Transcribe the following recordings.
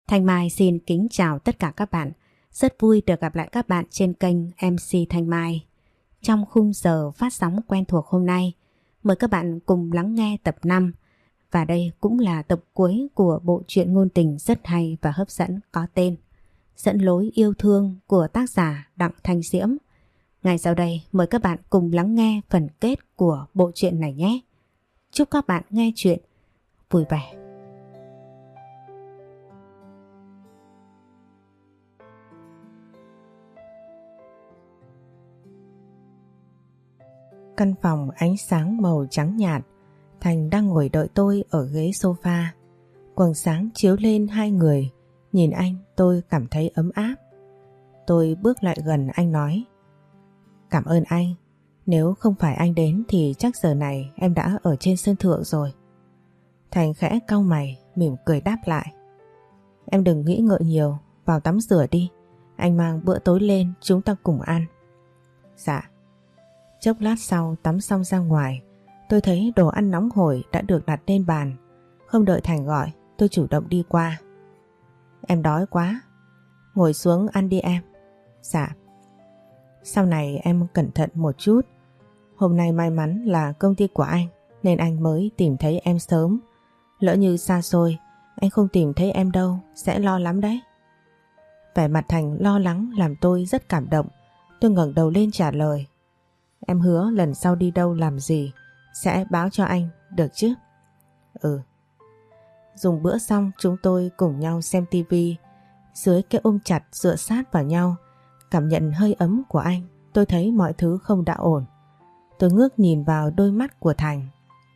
Thanh Mai xin kính chào tất cả các bạn. Rất vui được gặp lại các bạn trên kênh MC Thanh Mai. Trong khung giờ phát sóng quen thuộc hôm nay, mời các bạn cùng lắng nghe tập 5. Và đây cũng là tập cuối của bộ truyện ngôn tình rất hay và hấp dẫn có tên Dẫn lối yêu thương của tác giả Đặng Thanh Diễm. Ngay sau đây mời các bạn cùng lắng nghe phần kết của bộ truyện này nhé. Chúc các bạn nghe truyện vui vẻ. Căn phòng ánh sáng màu trắng nhạt, Thành đang ngồi đợi tôi ở ghế sofa. Quầng sáng chiếu lên hai người, nhìn anh tôi cảm thấy ấm áp. Tôi bước lại gần anh nói: "Cảm ơn anh, nếu không phải anh đến thì chắc giờ này em đã ở trên sân thượng rồi." Thành khẽ cau mày, mỉm cười đáp lại: "Em đừng nghĩ ngợi nhiều, vào tắm rửa đi, anh mang bữa tối lên chúng ta cùng ăn." "Dạ." Chốc lát sau tắm xong ra ngoài, tôi thấy đồ ăn nóng hổi đã được đặt lên bàn. Không đợi Thành gọi, tôi chủ động đi qua. "Em đói quá." "Ngồi xuống ăn đi em." "Dạ." "Sau này em cẩn thận một chút. Hôm nay may mắn là công ty của anh nên anh mới tìm thấy em sớm. Lỡ như xa xôi, anh không tìm thấy em đâu, sẽ lo lắm đấy." Vẻ mặt Thành lo lắng làm tôi rất cảm động. Tôi ngẩng đầu lên trả lời: "Em hứa lần sau đi đâu làm gì sẽ báo cho anh, được chứ?" "Ừ." Dùng bữa xong chúng tôi cùng nhau xem tivi. Dưới cái ôm chặt dựa sát vào nhau, cảm nhận hơi ấm của anh, tôi thấy mọi thứ không đã ổn. Tôi ngước nhìn vào đôi mắt của Thành.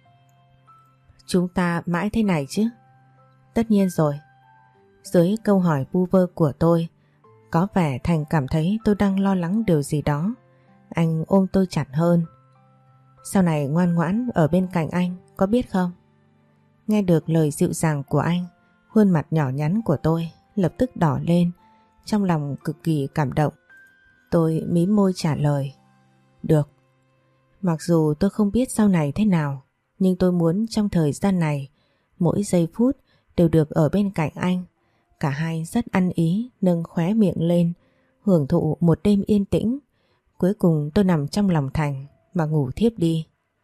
"Chúng ta mãi thế này chứ?" "Tất nhiên rồi." Dưới câu hỏi vu vơ của tôi, có vẻ Thành cảm thấy tôi đang lo lắng điều gì đó. Anh ôm tôi chặt hơn. "Sau này ngoan ngoãn ở bên cạnh anh, có biết không?" Nghe được lời dịu dàng của anh, khuôn mặt nhỏ nhắn của tôi lập tức đỏ lên, trong lòng cực kỳ cảm động. Tôi mím môi trả lời: "Được." Mặc dù tôi không biết sau này thế nào, nhưng tôi muốn trong thời gian này, mỗi giây phút đều được ở bên cạnh anh. Cả hai rất ăn ý nâng khóe miệng lên, hưởng thụ một đêm yên tĩnh. Cuối cùng tôi nằm trong lòng Thành mà ngủ thiếp đi.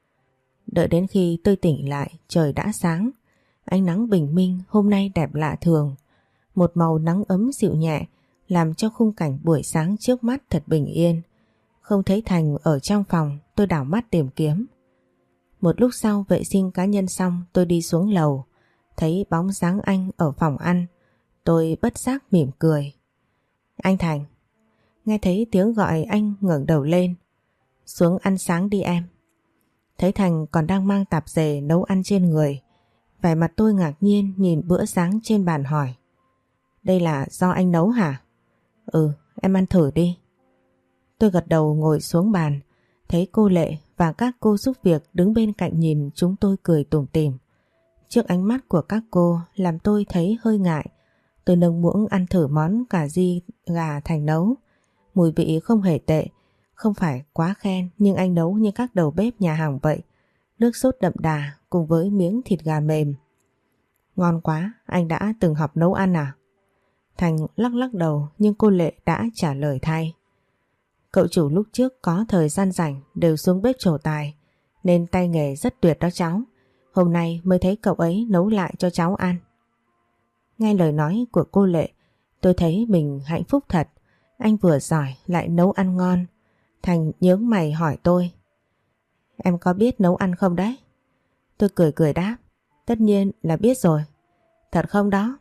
Đợi đến khi tôi tỉnh lại, trời đã sáng. Ánh nắng bình minh hôm nay đẹp lạ thường. Một màu nắng ấm dịu nhẹ làm cho khung cảnh buổi sáng trước mắt thật bình yên. Không thấy Thành ở trong phòng, tôi đảo mắt tìm kiếm. Một lúc sau vệ sinh cá nhân xong, tôi đi xuống lầu. Thấy bóng dáng anh ở phòng ăn, tôi bất giác mỉm cười. "Anh Thành." Nghe thấy tiếng gọi anh ngẩng đầu lên. "Xuống ăn sáng đi em." Thấy Thành còn đang mang tạp dề nấu ăn trên người. Vẻ mặt tôi ngạc nhiên nhìn bữa sáng trên bàn hỏi: "Đây là do anh nấu hả?" "Ừ, em ăn thử đi." Tôi gật đầu ngồi xuống bàn. Thấy cô Lệ và các cô giúp việc đứng bên cạnh nhìn chúng tôi cười tủm tỉm. Trước ánh mắt của các cô làm tôi thấy hơi ngại. Tôi nâng muỗng ăn thử món cà ri gà Thành nấu. Mùi vị không hề tệ, không phải quá khen nhưng anh nấu như các đầu bếp nhà hàng vậy. Nước sốt đậm đà cùng với miếng thịt gà mềm. "Ngon quá, anh đã từng học nấu ăn à?" Thành lắc lắc đầu nhưng cô Lệ đã trả lời thay: "Cậu chủ lúc trước có thời gian rảnh đều xuống bếp trổ tài, nên tay nghề rất tuyệt đó cháu. Hôm nay mới thấy cậu ấy nấu lại cho cháu ăn." Nghe lời nói của cô Lệ, tôi thấy mình hạnh phúc thật. Anh vừa giỏi lại nấu ăn ngon. Thành nhướng mày hỏi tôi: "Em có biết nấu ăn không đấy?" Tôi cười cười đáp: "Tất nhiên là biết rồi." "Thật không đó?"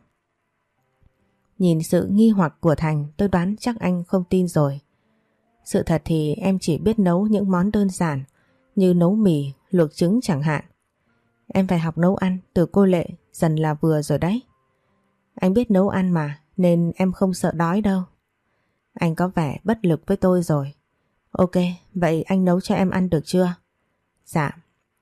Nhìn sự nghi hoặc của Thành, tôi đoán chắc anh không tin rồi. "Sự thật thì em chỉ biết nấu những món đơn giản như nấu mì, luộc trứng chẳng hạn." "Em phải học nấu ăn từ cô Lệ dần là vừa rồi đấy." "Anh biết nấu ăn mà nên em không sợ đói đâu." Anh có vẻ bất lực với tôi rồi. "Ok, vậy anh nấu cho em ăn được chưa?" "Dạ."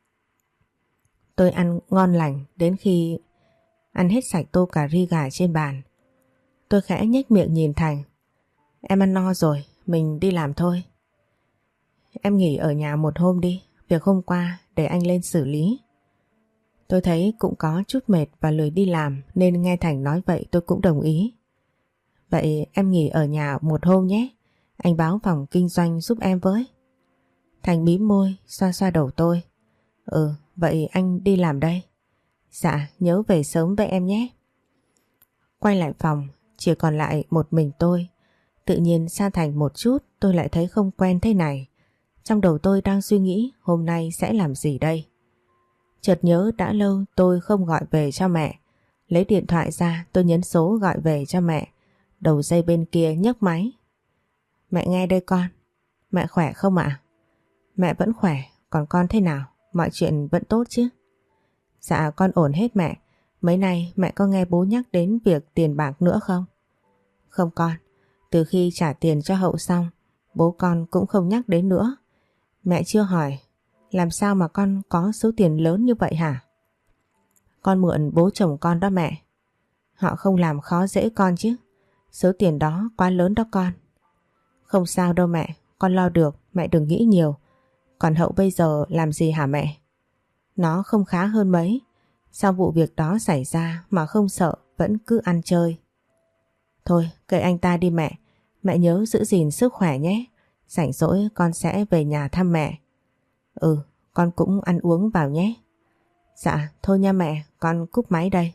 Tôi ăn ngon lành đến khi ăn hết sạch tô cà ri gà trên bàn. Tôi khẽ nhếch miệng nhìn Thành: "Em ăn no rồi, mình đi làm thôi." "Em nghỉ ở nhà một hôm đi, việc hôm qua để anh lên xử lý." Tôi thấy cũng có chút mệt và lười đi làm nên nghe Thành nói vậy tôi cũng đồng ý. Vậy em nghỉ ở nhà một hôm nhé. Anh báo phòng kinh doanh giúp em với. Thành mím môi xoa xoa đầu tôi. Vậy anh đi làm đây. Dạ, nhớ về sớm với em nhé. Quay lại phòng, chỉ còn lại một mình tôi. Tự nhiên xa Thành một chút tôi lại thấy không quen thế này. Trong đầu tôi đang suy nghĩ hôm nay sẽ làm gì đây. Chợt nhớ đã lâu tôi không gọi về cho mẹ. Lấy điện thoại ra tôi nhấn số gọi về cho mẹ. Đầu dây bên kia nhấc máy. Mẹ nghe đây con. Mẹ khỏe không ạ? Mẹ vẫn khỏe, còn con thế nào? Mọi chuyện vẫn tốt chứ? Dạ con ổn hết mẹ. Mấy nay mẹ có nghe bố nhắc đến việc tiền bạc nữa không? Không con. Từ khi trả tiền cho Hậu xong, bố con cũng không nhắc đến nữa. Mẹ chưa hỏi, làm sao mà con có số tiền lớn như vậy hả? Con mượn bố chồng con đó mẹ. Họ không làm khó dễ con chứ. Số tiền đó quá lớn đó con. Không sao đâu mẹ, con lo được, mẹ đừng nghĩ nhiều. Còn Hậu bây giờ làm gì hả mẹ? Nó không khá hơn mấy. Sau vụ việc đó xảy ra mà không sợ vẫn cứ ăn chơi. Thôi kệ anh ta đi mẹ. Mẹ nhớ giữ gìn sức khỏe nhé. Rảnh rỗi con sẽ về nhà thăm mẹ. Con cũng ăn uống vào nhé. Dạ thôi nha mẹ, con cúp máy đây.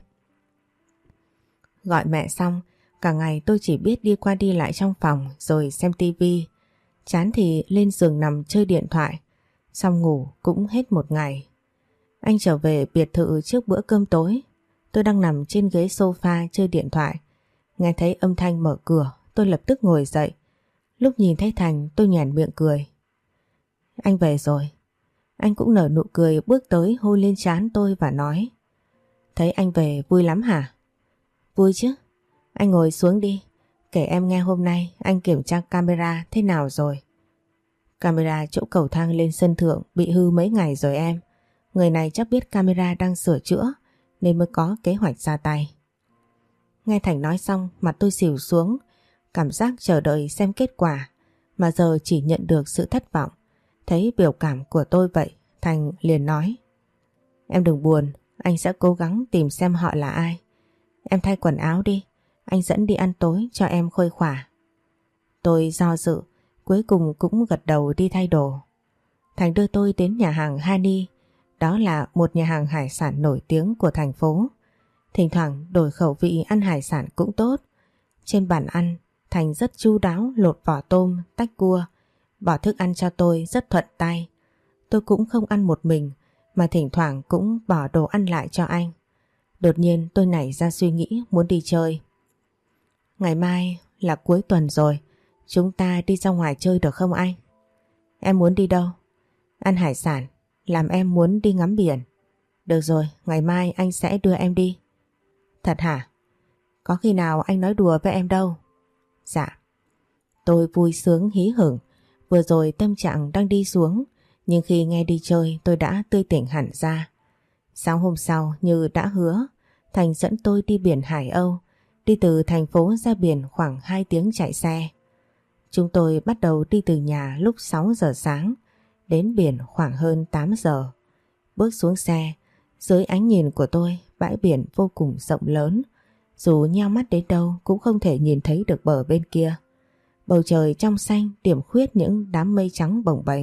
Gọi mẹ xong, cả ngày tôi chỉ biết đi qua đi lại trong phòng rồi xem tivi. Chán thì lên giường nằm chơi điện thoại. Xong ngủ cũng hết một ngày. Anh trở về biệt thự trước bữa cơm tối. Tôi đang nằm trên ghế sofa chơi điện thoại. Nghe thấy âm thanh mở cửa, tôi lập tức ngồi dậy. Lúc nhìn thấy Thành tôi nhoẻn miệng cười. Anh về rồi. Anh cũng nở nụ cười bước tới hôn lên trán tôi và nói. Thấy anh về vui lắm hả? Vui chứ. Anh ngồi xuống đi. Kể em nghe hôm nay anh kiểm tra camera thế nào rồi. Camera chỗ cầu thang lên sân thượng bị hư mấy ngày rồi em. Người này chắc biết camera đang sửa chữa nên mới có kế hoạch ra tay. Nghe Thành nói xong mặt tôi xỉu xuống. Cảm giác chờ đợi xem kết quả mà giờ chỉ nhận được sự thất vọng. Thấy biểu cảm của tôi vậy, Thành liền nói. Em đừng buồn, anh sẽ cố gắng tìm xem họ là ai. Em thay quần áo đi, anh dẫn đi ăn tối cho em khuây khỏa. Tôi do dự, cuối cùng cũng gật đầu đi thay đồ. Thành đưa tôi đến nhà hàng Hani. Đó là một nhà hàng hải sản nổi tiếng của thành phố. Thỉnh thoảng đổi khẩu vị ăn hải sản cũng tốt. Trên bàn ăn, Thành rất chu đáo lột vỏ tôm, tách cua. Bỏ thức ăn cho tôi rất thuận tay. Tôi cũng không ăn một mình mà thỉnh thoảng cũng bỏ đồ ăn lại cho anh. Đột nhiên tôi nảy ra suy nghĩ muốn đi chơi. Ngày mai là cuối tuần rồi, chúng ta đi ra ngoài chơi được không anh? Em muốn đi đâu? Ăn hải sản, làm em muốn đi ngắm biển. Được rồi, ngày mai anh sẽ đưa em đi. Thật hả? Có khi nào anh nói đùa với em đâu. Dạ. Tôi vui sướng hí hửng. Vừa rồi tâm trạng đang đi xuống, nhưng khi nghe đi chơi tôi đã tươi tỉnh hẳn ra. Sáng hôm sau như đã hứa, Thành dẫn tôi đi biển Hải Âu. Đi từ thành phố ra biển khoảng 2 tiếng chạy xe. Chúng tôi bắt đầu đi từ nhà lúc 6 giờ sáng, đến biển khoảng hơn 8 giờ. Bước xuống xe, dưới ánh nhìn của tôi, bãi biển vô cùng rộng lớn. Dù nheo mắt đến đâu cũng không thể nhìn thấy được bờ bên kia. Bầu trời trong xanh điểm khuyết những đám mây trắng bồng bềnh.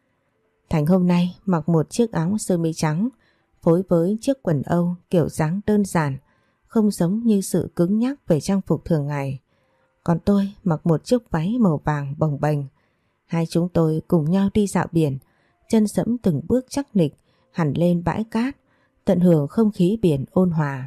Thành hôm nay mặc một chiếc áo sơ mi trắng phối với chiếc quần Âu kiểu dáng đơn giản, không giống như sự cứng nhắc về trang phục thường ngày. Còn tôi mặc một chiếc váy màu vàng bồng bềnh. Hai chúng tôi cùng nhau đi dạo biển, chân dẫm từng bước chắc nịch hẳn lên bãi cát, tận hưởng không khí biển ôn hòa.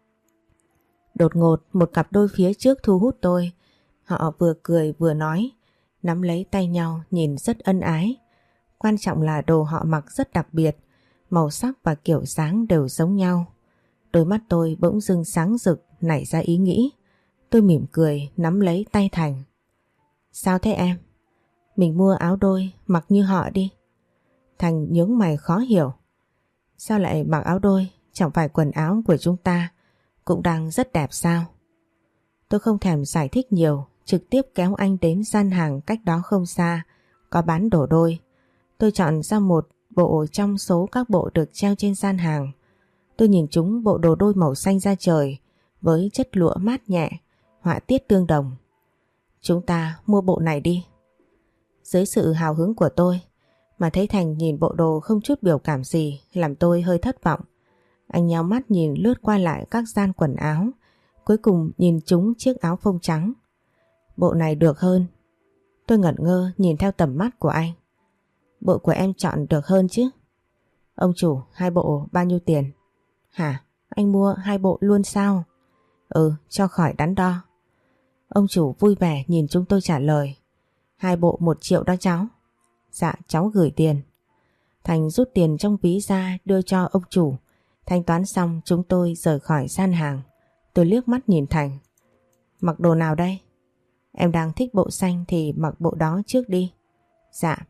Đột ngột một cặp đôi phía trước thu hút tôi. Họ vừa cười vừa nói, nắm lấy tay nhau nhìn rất ân ái. Quan trọng là đồ họ mặc rất đặc biệt, màu sắc và kiểu dáng đều giống nhau. Đôi mắt tôi bỗng dưng sáng rực nảy ra ý nghĩ. Tôi mỉm cười nắm lấy tay Thành. Sao thế em? Mình mua áo đôi mặc như họ đi. Thành nhướng mày khó hiểu. Sao lại mặc áo đôi? Chẳng phải quần áo của chúng ta cũng đang rất đẹp sao? Tôi không thèm giải thích nhiều, trực tiếp kéo anh đến gian hàng cách đó không xa, có bán đồ đôi. Tôi chọn ra một bộ trong số các bộ được treo trên gian hàng. Tôi nhìn chúng bộ đồ đôi màu xanh da trời với chất lụa mát nhẹ, họa tiết tương đồng. Chúng ta mua bộ này đi. Dưới sự hào hứng của tôi mà thấy Thành nhìn bộ đồ không chút biểu cảm gì làm tôi hơi thất vọng. Anh nhíu mắt nhìn lướt qua lại các gian quần áo, cuối cùng nhìn trúng chiếc áo phông trắng. Bộ này được hơn. Tôi ngẩn ngơ nhìn theo tầm mắt của anh. Bộ của em chọn được hơn chứ? Ông chủ, 2 bộ bao nhiêu tiền? Hả? Anh mua 2 bộ luôn sao? Ừ, cho khỏi đắn đo. Ông chủ vui vẻ nhìn chúng tôi trả lời. 2 bộ 1 triệu đó cháu. Dạ, cháu gửi tiền. Thành rút tiền trong ví ra đưa cho ông chủ. Thanh toán xong chúng tôi rời khỏi gian hàng. Tôi liếc mắt nhìn Thành. Mặc đồ nào đây? Em đang thích bộ xanh thì mặc bộ đó trước đi. Dạ.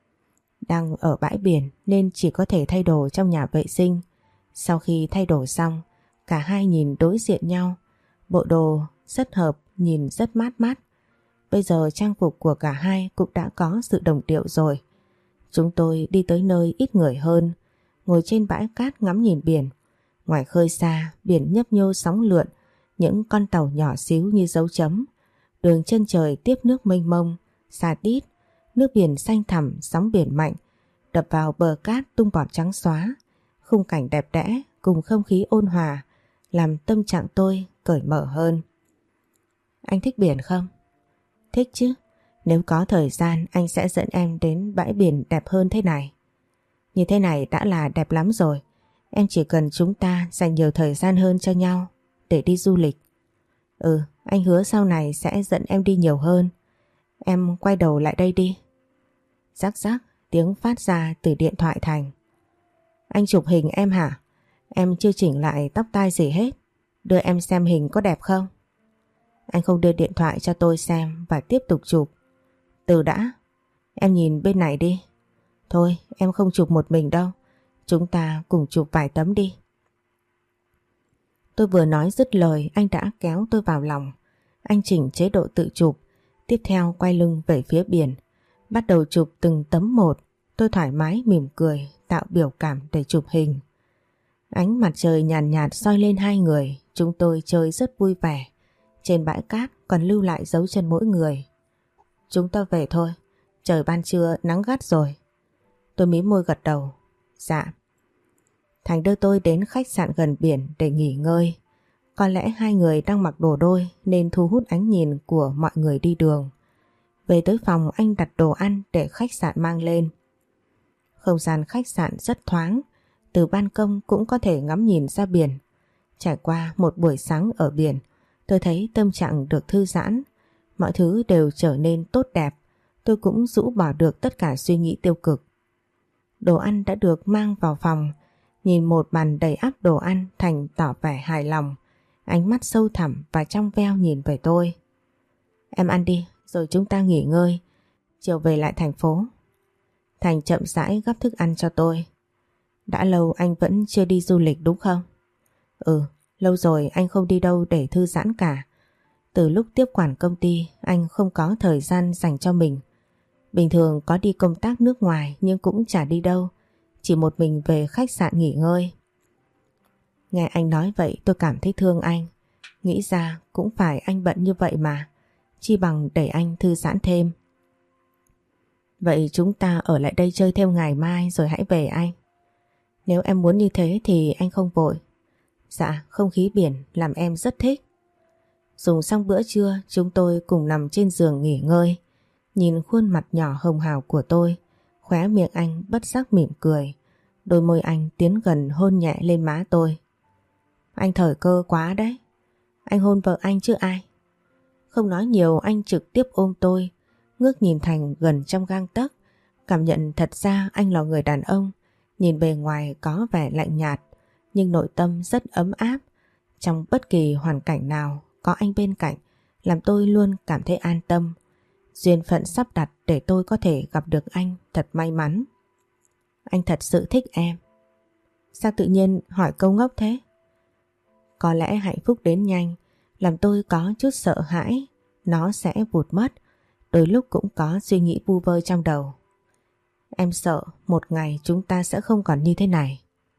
Đang ở bãi biển nên chỉ có thể thay đồ trong nhà vệ sinh. Sau khi thay đồ xong, cả hai nhìn đối diện nhau. Bộ đồ rất hợp, nhìn rất mát mắt. Bây giờ trang phục của cả hai cũng đã có sự đồng điệu rồi. Chúng tôi đi tới nơi ít người hơn, ngồi trên bãi cát ngắm nhìn biển. Ngoài khơi xa, biển nhấp nhô sóng lượn, những con tàu nhỏ xíu như dấu chấm. Đường chân trời tiếp nước mênh mông, xa tít, nước biển xanh thẳm, sóng biển mạnh, đập vào bờ cát tung bọt trắng xóa. Khung cảnh đẹp đẽ cùng không khí ôn hòa, làm tâm trạng tôi cởi mở hơn. Anh thích biển không? Thích chứ, nếu có thời gian anh sẽ dẫn em đến bãi biển đẹp hơn thế này. Như thế này đã là đẹp lắm rồi. Em chỉ cần chúng ta dành nhiều thời gian hơn cho nhau để đi du lịch. Ừ, anh hứa sau này sẽ dẫn em đi nhiều hơn. Em quay đầu lại đây đi. Rắc rắc, tiếng phát ra từ điện thoại Thành. Anh chụp hình em hả? Em chưa chỉnh lại tóc tai gì hết. Đưa em xem hình có đẹp không? Anh không đưa điện thoại cho tôi xem và tiếp tục chụp. Từ đã, em nhìn bên này đi. Thôi, em không chụp một mình đâu. Chúng ta cùng chụp vài tấm đi. Tôi vừa nói dứt lời anh đã kéo tôi vào lòng. Anh chỉnh chế độ tự chụp, tiếp theo quay lưng về phía biển. Bắt đầu chụp từng tấm một. Tôi thoải mái mỉm cười, tạo biểu cảm để chụp hình. Ánh mặt trời nhàn nhạt soi lên hai người, chúng tôi chơi rất vui vẻ. Trên bãi cát còn lưu lại dấu chân mỗi người. Chúng ta về thôi, trời ban trưa nắng gắt rồi. Tôi mím môi gật đầu. Dạ. Thành đưa tôi đến khách sạn gần biển để nghỉ ngơi. Có lẽ hai người đang mặc đồ đôi nên thu hút ánh nhìn của mọi người đi đường. Về tới phòng anh đặt đồ ăn để khách sạn mang lên. Không gian khách sạn rất thoáng, từ ban công cũng có thể ngắm nhìn ra biển. Trải qua một buổi sáng ở biển, tôi thấy tâm trạng được thư giãn, mọi thứ đều trở nên tốt đẹp, tôi cũng rũ bỏ được tất cả suy nghĩ tiêu cực. Đồ ăn đã được mang vào phòng, nhìn một bàn đầy ắp đồ ăn Thành tỏ vẻ hài lòng, ánh mắt sâu thẳm và trong veo nhìn về tôi. Em ăn đi, rồi chúng ta nghỉ ngơi, chiều về lại thành phố. Thành chậm rãi gắp thức ăn cho tôi. Đã lâu anh vẫn chưa đi du lịch đúng không? Ừ, lâu rồi anh không đi đâu để thư giãn cả. Từ lúc tiếp quản công ty anh không có thời gian dành cho mình. Bình thường có đi công tác nước ngoài nhưng cũng chả đi đâu, chỉ một mình về khách sạn nghỉ ngơi. Nghe anh nói vậy tôi cảm thấy thương anh. Nghĩ ra cũng phải anh bận như vậy mà, chi bằng để anh thư giãn thêm. Vậy chúng ta ở lại đây chơi thêm ngày mai rồi hãy về anh. Nếu em muốn như thế thì anh không vội. Dạ, không khí biển làm em rất thích. Dùng xong bữa trưa chúng tôi cùng nằm trên giường nghỉ ngơi. Nhìn khuôn mặt nhỏ hồng hào của tôi, khóe miệng anh bất giác mỉm cười. Đôi môi anh tiến gần hôn nhẹ lên má tôi. Anh thời cơ quá đấy. Anh hôn vợ anh chứ ai. Không nói nhiều anh trực tiếp ôm tôi, ngước nhìn Thành gần trong gang tấc, cảm nhận thật ra anh là người đàn ông, nhìn bề ngoài có vẻ lạnh nhạt, nhưng nội tâm rất ấm áp. Trong bất kỳ hoàn cảnh nào có anh bên cạnh, làm tôi luôn cảm thấy an tâm. Duyên phận sắp đặt để tôi có thể gặp được anh thật may mắn. Anh thật sự thích em. Sao tự nhiên hỏi câu ngốc thế? Có lẽ hạnh phúc đến nhanh, làm tôi có chút sợ hãi nó sẽ vụt mất. Đôi lúc cũng có suy nghĩ vu vơ trong đầu. Em sợ một ngày chúng ta sẽ không còn như thế này.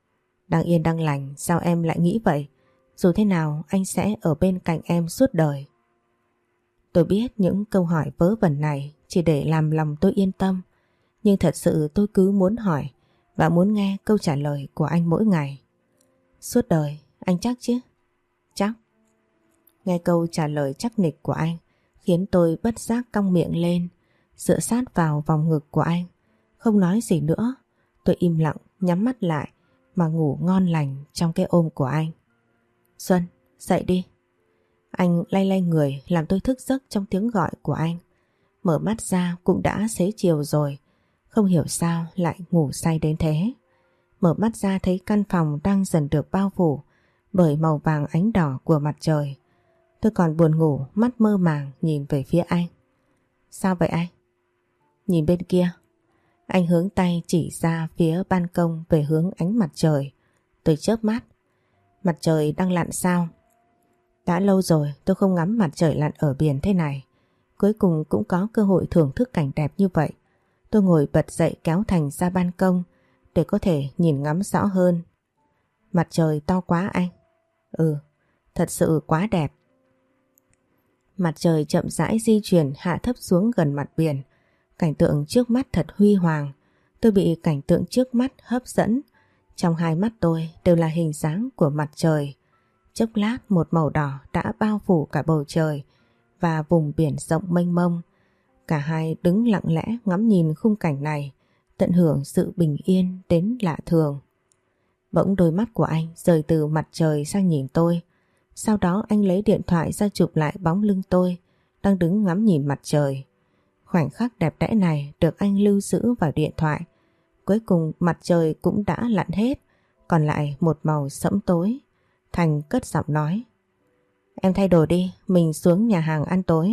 Đang yên đang lành sao em lại nghĩ vậy? Dù thế nào anh sẽ ở bên cạnh em suốt đời. Tôi biết những câu hỏi vớ vẩn này chỉ để làm lòng tôi yên tâm. Nhưng thật sự tôi cứ muốn hỏi và muốn nghe câu trả lời của anh mỗi ngày. Suốt đời, anh chắc chứ? Chắc. Nghe câu trả lời chắc nịch của anh khiến tôi bất giác cong miệng lên, dựa sát vào vòng ngực của anh. Không nói gì nữa, tôi im lặng nhắm mắt lại mà ngủ ngon lành trong cái ôm của anh. Xuân, dậy đi. Anh lay lay người làm tôi thức giấc trong tiếng gọi của anh. Mở mắt ra cũng đã xế chiều rồi, không hiểu sao lại ngủ say đến thế. Mở mắt ra thấy căn phòng đang dần được bao phủ bởi màu vàng ánh đỏ của mặt trời. Tôi còn buồn ngủ, mắt mơ màng nhìn về phía anh. Sao vậy anh? Nhìn bên kia. Anh hướng tay chỉ ra phía ban công về hướng ánh mặt trời. Tôi chớp mắt. Mặt trời đang lặn sao? Đã lâu rồi tôi không ngắm mặt trời lặn ở biển thế này. Cuối cùng cũng có cơ hội thưởng thức cảnh đẹp như vậy. Tôi ngồi bật dậy kéo Thành ra ban công để có thể nhìn ngắm rõ hơn. Mặt trời to quá anh. Ừ, thật sự quá đẹp. Mặt trời chậm rãi di chuyển hạ thấp xuống gần mặt biển. Cảnh tượng trước mắt thật huy hoàng. Tôi bị cảnh tượng trước mắt hấp dẫn. Trong hai mắt tôi đều là hình dáng của mặt trời. Chốc lát một màu đỏ đã bao phủ cả bầu trời và vùng biển rộng mênh mông. Cả hai đứng lặng lẽ ngắm nhìn khung cảnh này, tận hưởng sự bình yên đến lạ thường. Bỗng đôi mắt của anh rời từ mặt trời sang nhìn tôi. Sau đó anh lấy điện thoại ra chụp lại bóng lưng tôi đang đứng ngắm nhìn mặt trời. Khoảnh khắc đẹp đẽ này được anh lưu giữ vào điện thoại. Cuối cùng mặt trời cũng đã lặn hết, còn lại một màu sẫm tối. Thành cất giọng nói. Em thay đồ đi, mình xuống nhà hàng ăn tối.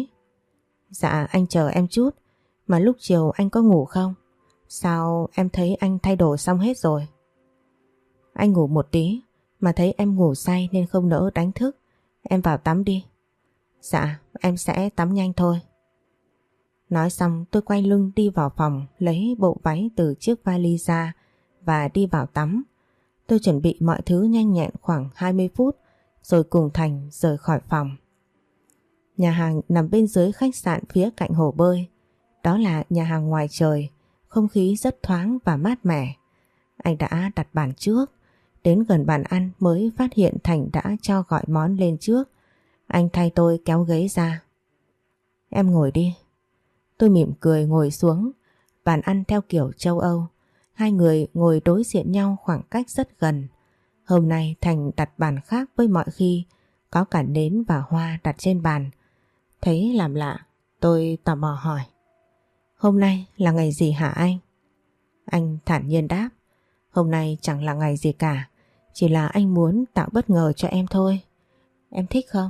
Dạ anh chờ em chút, mà lúc chiều anh có ngủ không? Sao em thấy anh thay đồ xong hết rồi? Anh ngủ một tí, mà thấy em ngủ say nên không nỡ đánh thức. Em vào tắm đi. Dạ, em sẽ tắm nhanh thôi. Nói xong tôi quay lưng đi vào phòng lấy bộ váy từ chiếc vali ra và đi vào tắm. Tôi chuẩn bị mọi thứ nhanh nhẹn khoảng 20 phút rồi cùng Thành rời khỏi phòng. Nhà hàng nằm bên dưới khách sạn phía cạnh hồ bơi. Đó là nhà hàng ngoài trời, không khí rất thoáng và mát mẻ. Anh đã đặt bàn trước. Đến gần bàn ăn mới phát hiện Thành đã cho gọi món lên trước. Anh thay tôi kéo ghế ra. Em ngồi đi. Tôi mỉm cười ngồi xuống. Bàn ăn theo kiểu châu Âu. Hai người ngồi đối diện nhau khoảng cách rất gần. Hôm nay Thành đặt bàn khác với mọi khi. Có cả nến và hoa đặt trên bàn. Thấy làm lạ, tôi tò mò hỏi. Hôm nay là ngày gì hả anh? Anh thản nhiên đáp. Hôm nay chẳng là ngày gì cả. Chỉ là anh muốn tạo bất ngờ cho em thôi. Em thích không?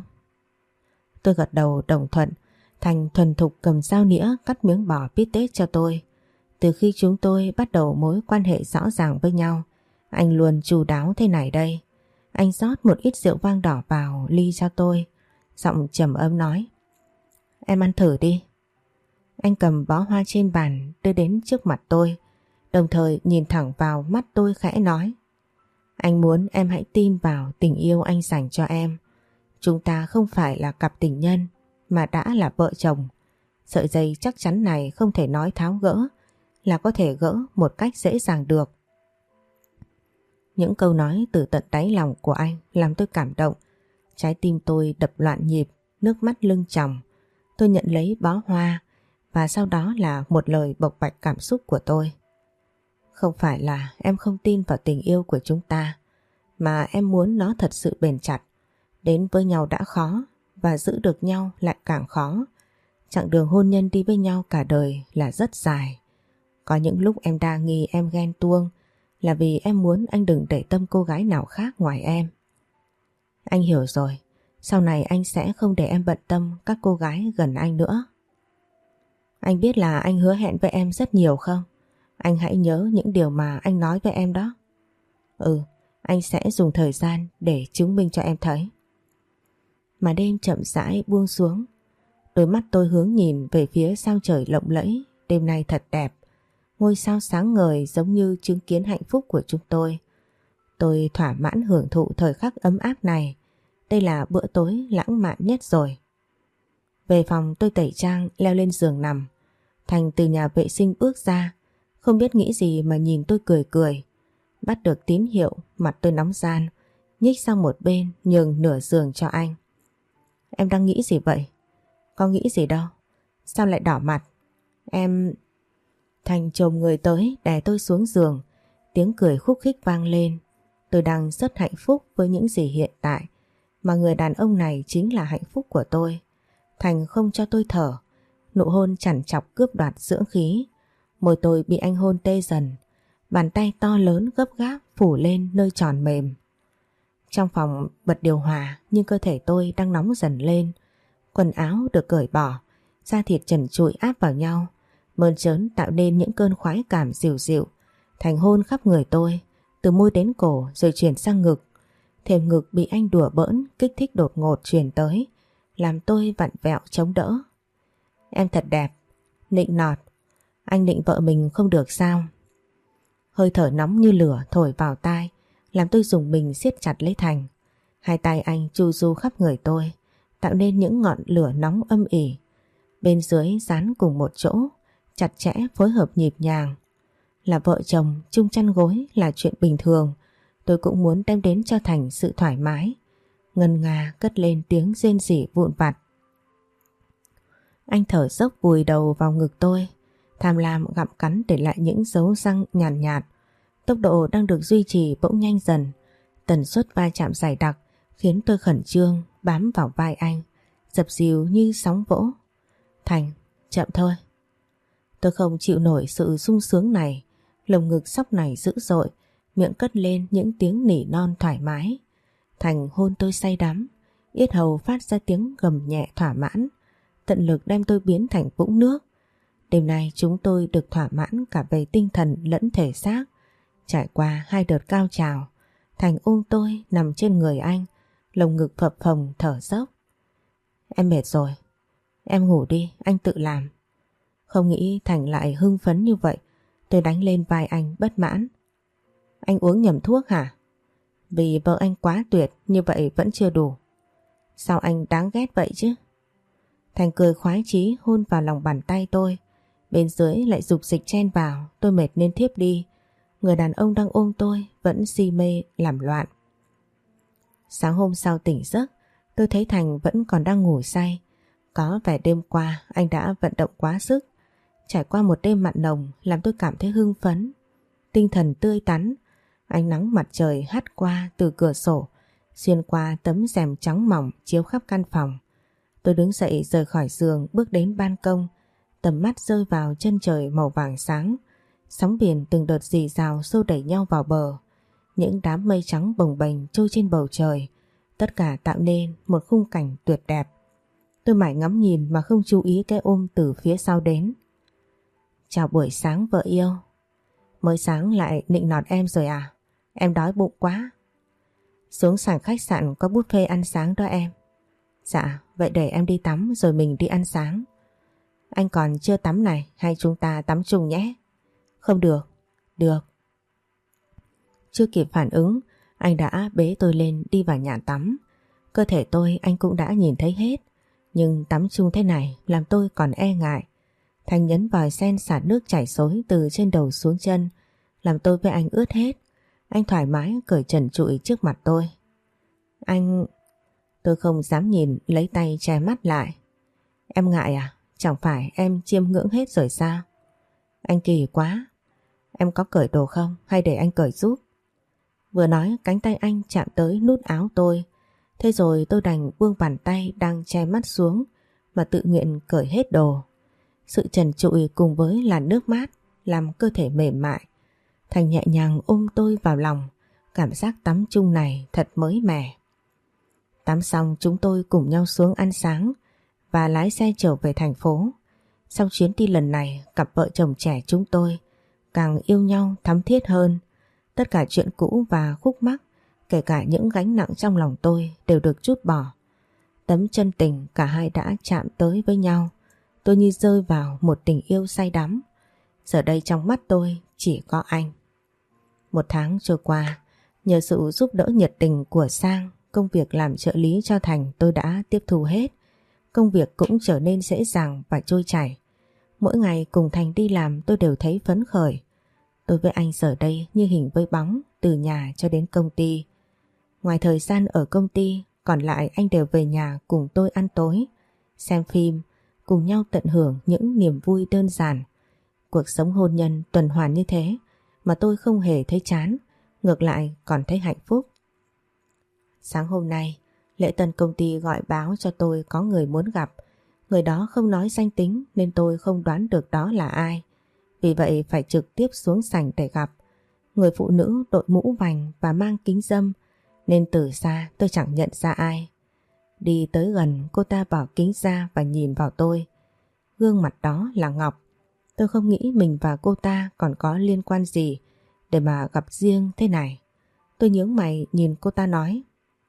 Tôi gật đầu đồng thuận. Thành thuần thục cầm dao nĩa cắt miếng bò bít tết cho tôi. Từ khi chúng tôi bắt đầu mối quan hệ rõ ràng với nhau, anh luôn chu đáo thế này đây. Anh rót một ít rượu vang đỏ vào ly cho tôi. Giọng trầm ấm nói. Em ăn thử đi. Anh cầm bó hoa trên bàn đưa đến trước mặt tôi, đồng thời nhìn thẳng vào mắt tôi khẽ nói. Anh muốn em hãy tin vào tình yêu anh dành cho em. Chúng ta không phải là cặp tình nhân mà đã là vợ chồng. Sợi dây chắc chắn này không thể nói tháo gỡ là có thể gỡ một cách dễ dàng được. Những câu nói từ tận đáy lòng của anh làm tôi cảm động. Trái tim tôi đập loạn nhịp, nước mắt lưng tròng. Tôi nhận lấy bó hoa và sau đó là một lời bộc bạch cảm xúc của tôi. Không phải là em không tin vào tình yêu của chúng ta, mà em muốn nó thật sự bền chặt. Đến với nhau đã khó và giữ được nhau lại càng khó. Chặng đường hôn nhân đi với nhau cả đời là rất dài. Có những lúc em đa nghi em ghen tuông là vì em muốn anh đừng để tâm cô gái nào khác ngoài em. Anh hiểu rồi, sau này anh sẽ không để em bận tâm các cô gái gần anh nữa. Anh biết là anh hứa hẹn với em rất nhiều không? Anh hãy nhớ những điều mà anh nói với em đó. Ừ, anh sẽ dùng thời gian để chứng minh cho em thấy. Mà đêm chậm rãi buông xuống. Đôi mắt tôi hướng nhìn về phía sao trời lộng lẫy. Đêm nay thật đẹp. Ngôi sao sáng ngời giống như chứng kiến hạnh phúc của chúng tôi. Tôi thỏa mãn hưởng thụ thời khắc ấm áp này. Đây là bữa tối lãng mạn nhất rồi. Về phòng tôi tẩy trang leo lên giường nằm. Thành từ nhà vệ sinh bước ra, không biết nghĩ gì mà nhìn tôi cười cười. Bắt được tín hiệu, mặt tôi nóng ran, nhích sang một bên nhường nửa giường cho anh. Em đang nghĩ gì vậy? Có nghĩ gì đâu. Sao lại đỏ mặt? Em... Thành chồm người tới đè tôi xuống giường. Tiếng cười khúc khích vang lên. Tôi đang rất hạnh phúc với những gì hiện tại, mà người đàn ông này chính là hạnh phúc của tôi. Thành không cho tôi thở. Nụ hôn chằn chọc cướp đoạt dưỡng khí. Môi tôi bị anh hôn tê dần. Bàn tay to lớn gấp gáp phủ lên nơi tròn mềm. Trong phòng bật điều hòa, nhưng cơ thể tôi đang nóng dần lên. Quần áo được cởi bỏ, da thịt trần trụi áp vào nhau, mơn trớn tạo nên những cơn khoái cảm dịu dịu. Thành hôn khắp người tôi, từ môi đến cổ rồi chuyển sang ngực. Thềm ngực bị anh đùa bỡn, kích thích đột ngột truyền tới, làm tôi vặn vẹo chống đỡ. Em thật đẹp. Nịnh nọt. Anh định vợ mình không được sao? Hơi thở nóng như lửa thổi vào tai, làm tôi dùng mình siết chặt lấy Thành. Hai tay anh chu du khắp người tôi, tạo nên những ngọn lửa nóng âm ỉ. Bên dưới dán cùng một chỗ, chặt chẽ phối hợp nhịp nhàng. Là vợ chồng chung chăn gối là chuyện bình thường. Tôi cũng muốn đem đến cho Thành sự thoải mái. Ngân nga cất lên tiếng rên rỉ vụn vặt. Anh thở dốc vùi đầu vào ngực tôi, tham lam gặm cắn để lại những dấu răng nhàn nhạt. Tốc độ đang được duy trì bỗng nhanh dần. Tần suất va chạm dày đặc khiến tôi khẩn trương bám vào vai anh, dập dìu như sóng vỗ. Thành, chậm thôi. Tôi không chịu nổi sự sung sướng này. Lồng ngực sóc này dữ dội, miệng cất lên những tiếng nỉ non thoải mái. Thành hôn tôi say đắm, yết hầu phát ra tiếng gầm nhẹ thỏa mãn, tận lực đem tôi biến thành vũng nước. Đêm nay chúng tôi được thỏa mãn cả về tinh thần lẫn thể xác. Trải qua 2 đợt cao trào, Thành ôm tôi nằm trên người anh, lồng ngực phập phồng thở dốc. Em mệt rồi, em ngủ đi, anh tự làm. Không nghĩ Thành lại hưng phấn như vậy. Tôi đánh lên vai anh bất mãn. Anh uống nhầm thuốc hả? Vì vợ anh quá tuyệt, như vậy vẫn chưa đủ. Sao anh đáng ghét vậy chứ? Thành cười khoái chí hôn vào lòng bàn tay tôi. Bên dưới lại dục dịch chen vào. Tôi mệt nên thiếp đi. Người đàn ông đang ôm tôi vẫn si mê làm loạn. Sáng hôm sau tỉnh giấc, tôi thấy Thành vẫn còn đang ngủ say. Có vẻ đêm qua anh đã vận động quá sức. Trải qua một đêm mặn nồng làm tôi cảm thấy hưng phấn, tinh thần tươi tắn. Ánh nắng mặt trời hắt qua từ cửa sổ, xuyên qua tấm rèm trắng mỏng chiếu khắp căn phòng. Tôi đứng dậy rời khỏi giường, bước đến ban công. Tầm mắt rơi vào chân trời màu vàng sáng. Sóng biển từng đợt rì rào xô đẩy nhau vào bờ. Những đám mây trắng bồng bềnh trôi trên bầu trời. Tất cả tạo nên một khung cảnh tuyệt đẹp. Tôi mải ngắm nhìn mà không chú ý cái ôm từ phía sau đến. Chào buổi sáng vợ yêu. Mới sáng lại nịnh nọt em rồi à? Em đói bụng quá. Xuống sảnh khách sạn có buffet ăn sáng đó em. Dạ, vậy để em đi tắm rồi mình đi ăn sáng. Anh còn chưa tắm này, hay chúng ta tắm chung nhé? Không được. Được. Chưa kịp phản ứng, anh đã bế tôi lên đi vào nhà tắm. Cơ thể tôi anh cũng đã nhìn thấy hết, nhưng tắm chung thế này làm tôi còn e ngại. Thành nhấn vòi sen xả nước chảy xối từ trên đầu xuống chân, làm tôi với anh ướt hết. Anh thoải mái cởi trần trụi trước mặt tôi. Anh... Tôi không dám nhìn, lấy tay che mắt lại. Em ngại à? Chẳng phải em chiêm ngưỡng hết rồi sao? Anh kỳ quá. Em có cởi đồ không? Hay để anh cởi giúp? Vừa nói cánh tay anh chạm tới nút áo tôi. Thế rồi tôi đành buông bàn tay đang che mắt xuống mà tự nguyện cởi hết đồ. Sự trần trụi cùng với làn nước mát làm cơ thể mềm mại. Thành nhẹ nhàng ôm tôi vào lòng. Cảm giác tắm chung này thật mới mẻ. Tắm xong chúng tôi cùng nhau xuống ăn sáng và lái xe trở về thành phố. Sau chuyến đi lần này, cặp vợ chồng trẻ chúng tôi càng yêu nhau thắm thiết hơn. Tất cả chuyện cũ và khúc mắc, kể cả những gánh nặng trong lòng tôi đều được trút bỏ. Tấm chân tình cả hai đã chạm tới với nhau. Tôi như rơi vào một tình yêu say đắm. Giờ đây trong mắt tôi chỉ có anh. 1 tháng trôi qua, Nhờ sự giúp đỡ nhiệt tình của Sang, công việc làm trợ lý cho Thành tôi đã tiếp thu hết. Công việc cũng trở nên dễ dàng và trôi chảy. Mỗi ngày cùng Thành đi làm tôi đều thấy phấn khởi. Tôi với anh giờ đây như hình với bóng, từ nhà cho đến công ty. Ngoài thời gian ở công ty, còn lại anh đều về nhà cùng tôi ăn tối, xem phim, cùng nhau tận hưởng những niềm vui đơn giản. Cuộc sống hôn nhân tuần hoàn như thế mà tôi không hề thấy chán, ngược lại còn thấy hạnh phúc. Sáng hôm nay, lễ tân công ty gọi báo cho tôi có người muốn gặp. Người đó không nói danh tính nên tôi không đoán được đó là ai. Vì vậy phải trực tiếp xuống sảnh để gặp. Người phụ nữ đội mũ vành và mang kính râm nên từ xa tôi chẳng nhận ra ai. Đi tới gần, cô ta bỏ kính ra và nhìn vào tôi. Gương mặt đó là Ngọc. Tôi không nghĩ mình và cô ta còn có liên quan gì để mà gặp riêng thế này. Tôi nhướng mày nhìn cô ta nói: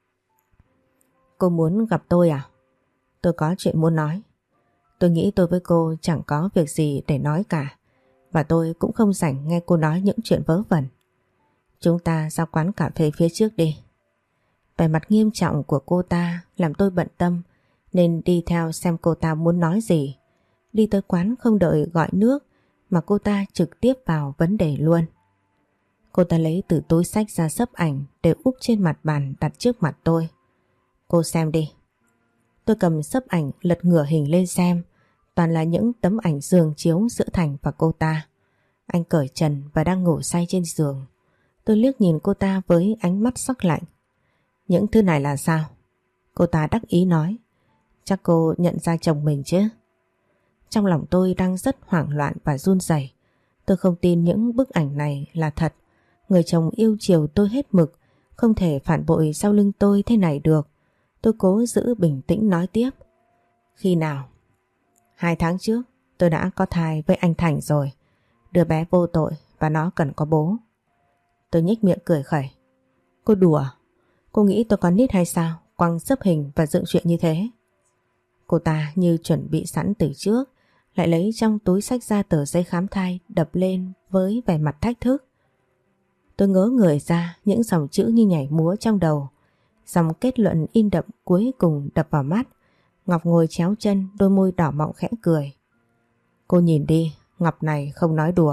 Cô muốn gặp tôi à? Tôi có chuyện muốn nói. Tôi nghĩ tôi với cô chẳng có việc gì để nói cả, và tôi cũng không rảnh nghe cô nói những chuyện vớ vẩn. Chúng ta ra quán cà phê phía trước đi. Vẻ mặt nghiêm trọng của cô ta làm tôi bận tâm nên đi theo xem cô ta muốn nói gì. Đi tới quán không đợi gọi nước mà cô ta trực tiếp vào vấn đề luôn. Cô ta lấy từ túi xách ra xấp ảnh để úp trên mặt bàn đặt trước mặt tôi. Cô xem đi. Tôi cầm xấp ảnh lật ngửa hình lên xem. Toàn là những tấm ảnh giường chiếu giữa Thành và cô ta. Anh cởi trần và đang ngủ say trên giường. Tôi liếc nhìn cô ta với ánh mắt sắc lạnh. Những thứ này là sao? Cô ta đắc ý nói. Chắc cô nhận ra chồng mình chứ? Trong lòng tôi đang rất hoảng loạn và run rẩy. Tôi không tin những bức ảnh này là thật. Người chồng yêu chiều tôi hết mực, không thể phản bội sau lưng tôi thế này được. Tôi cố giữ bình tĩnh nói tiếp. Khi nào? 2 tháng trước tôi đã có thai với anh Thành rồi. Đứa bé vô tội và nó cần có bố. Tôi nhếch miệng cười khẩy. Cô đùa? Cô nghĩ tôi có nít hay sao? Quăng xấp hình và dựng chuyện như thế. Cô ta như chuẩn bị sẵn từ trước, lại lấy trong túi xách ra tờ giấy khám thai đập lên với vẻ mặt thách thức. Tôi ngớ người ra, những dòng chữ như nhảy múa trong đầu. Dòng kết luận in đậm cuối cùng đập vào mắt. Ngọc ngồi chéo chân, đôi môi đỏ mọng khẽ cười. Cô nhìn đi, Ngọc này không nói đùa.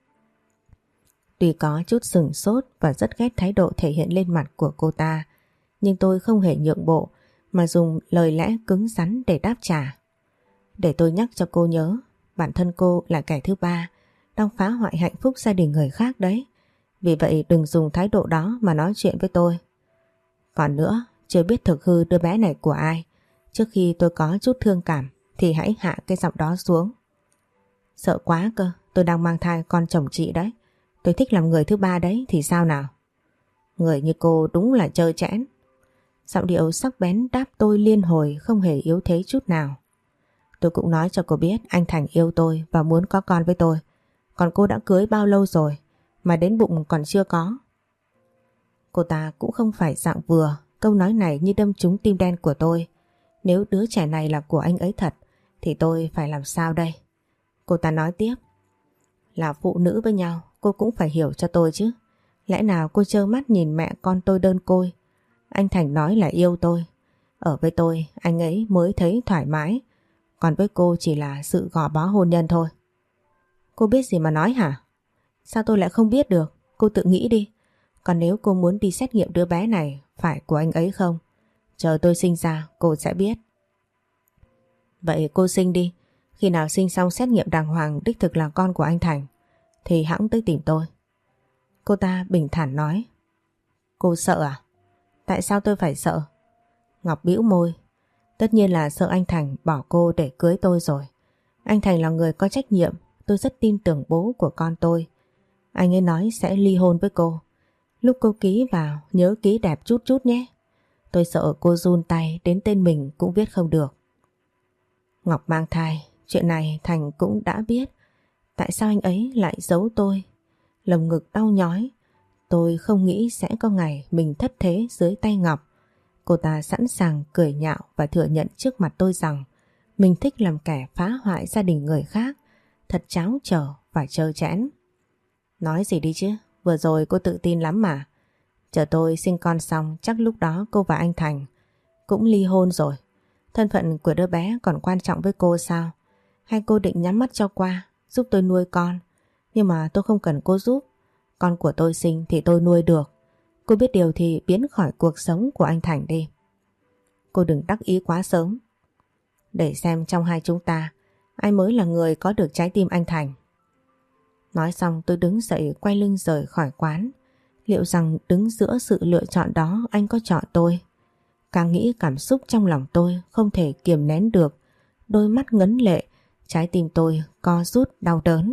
Tuy có chút sừng sốt và rất ghét thái độ thể hiện lên mặt của cô ta, nhưng tôi không hề nhượng bộ mà dùng lời lẽ cứng rắn để đáp trả. Để tôi nhắc cho cô nhớ, bản thân cô là kẻ thứ ba đang phá hoại hạnh phúc gia đình người khác đấy. Vì vậy đừng dùng thái độ đó mà nói chuyện với tôi. Còn nữa, chưa biết thực hư đứa bé này của ai, trước khi tôi có chút thương cảm thì hãy hạ cái giọng đó xuống. Sợ quá cơ, tôi đang mang thai con chồng chị đấy. Tôi thích làm người thứ ba đấy thì sao nào? Người như cô đúng là trơ trẽn. Giọng điệu sắc bén đáp tôi liên hồi, không hề yếu thế chút nào. Tôi cũng nói cho cô biết anh Thành yêu tôi và muốn có con với tôi. Còn cô đã cưới bao lâu rồi mà đến bụng còn chưa có? Cô ta cũng không phải dạng vừa. Câu nói này như đâm trúng tim đen của tôi. Nếu đứa trẻ này là của anh ấy thật thì tôi phải làm sao đây? Cô ta nói tiếp. Là phụ nữ với nhau, cô cũng phải hiểu cho tôi chứ. Lẽ nào cô trơ mắt nhìn mẹ con tôi đơn côi? Anh Thành nói là yêu tôi. Ở với tôi anh ấy mới thấy thoải mái. Còn với cô chỉ là sự gò bó hôn nhân thôi. Cô biết gì mà nói hả? Sao tôi lại không biết được? Cô tự nghĩ đi. Còn nếu cô muốn đi xét nghiệm đứa bé này phải của anh ấy không? Chờ tôi sinh ra cô sẽ biết. Vậy cô sinh đi. Khi nào sinh xong xét nghiệm đàng hoàng đích thực là con của anh Thành thì hẵng tới tìm tôi. Cô ta bình thản nói. Cô sợ à? Tại sao tôi phải sợ? Ngọc bĩu môi. Tất nhiên là sợ anh Thành bỏ cô để cưới tôi rồi. Anh Thành là người có trách nhiệm. Tôi rất tin tưởng bố của con tôi. Anh ấy nói sẽ ly hôn với cô. Lúc cô ký vào nhớ ký đẹp chút chút nhé. Tôi sợ cô run tay đến tên mình cũng viết không được. Ngọc mang thai, chuyện này Thành cũng đã biết. Tại sao anh ấy lại giấu tôi? Lồng ngực đau nhói. Tôi không nghĩ sẽ có ngày mình thất thế dưới tay Ngọc. Cô ta sẵn sàng cười nhạo và thừa nhận trước mặt tôi rằng mình thích làm kẻ phá hoại gia đình người khác. Thật tráo trở và trơ trẽn. Nói gì đi chứ, vừa rồi cô tự tin lắm mà. Chờ tôi sinh con xong chắc lúc đó cô và anh Thành cũng ly hôn rồi. Thân phận của đứa bé còn quan trọng với cô sao? Hay cô định nhắm mắt cho qua, giúp tôi nuôi con? Nhưng mà tôi không cần cô giúp. Con của tôi sinh thì tôi nuôi được. Cô biết điều thì biến khỏi cuộc sống của anh Thành đi. Cô đừng đắc ý quá sớm. Để xem trong hai chúng ta ai mới là người có được trái tim anh Thành. Nói xong tôi đứng dậy quay lưng rời khỏi quán. Liệu rằng đứng giữa sự lựa chọn đó anh có chọn tôi? Càng nghĩ cảm xúc trong lòng tôi không thể kiềm nén được. Đôi mắt ngấn lệ, trái tim tôi co rút đau đớn.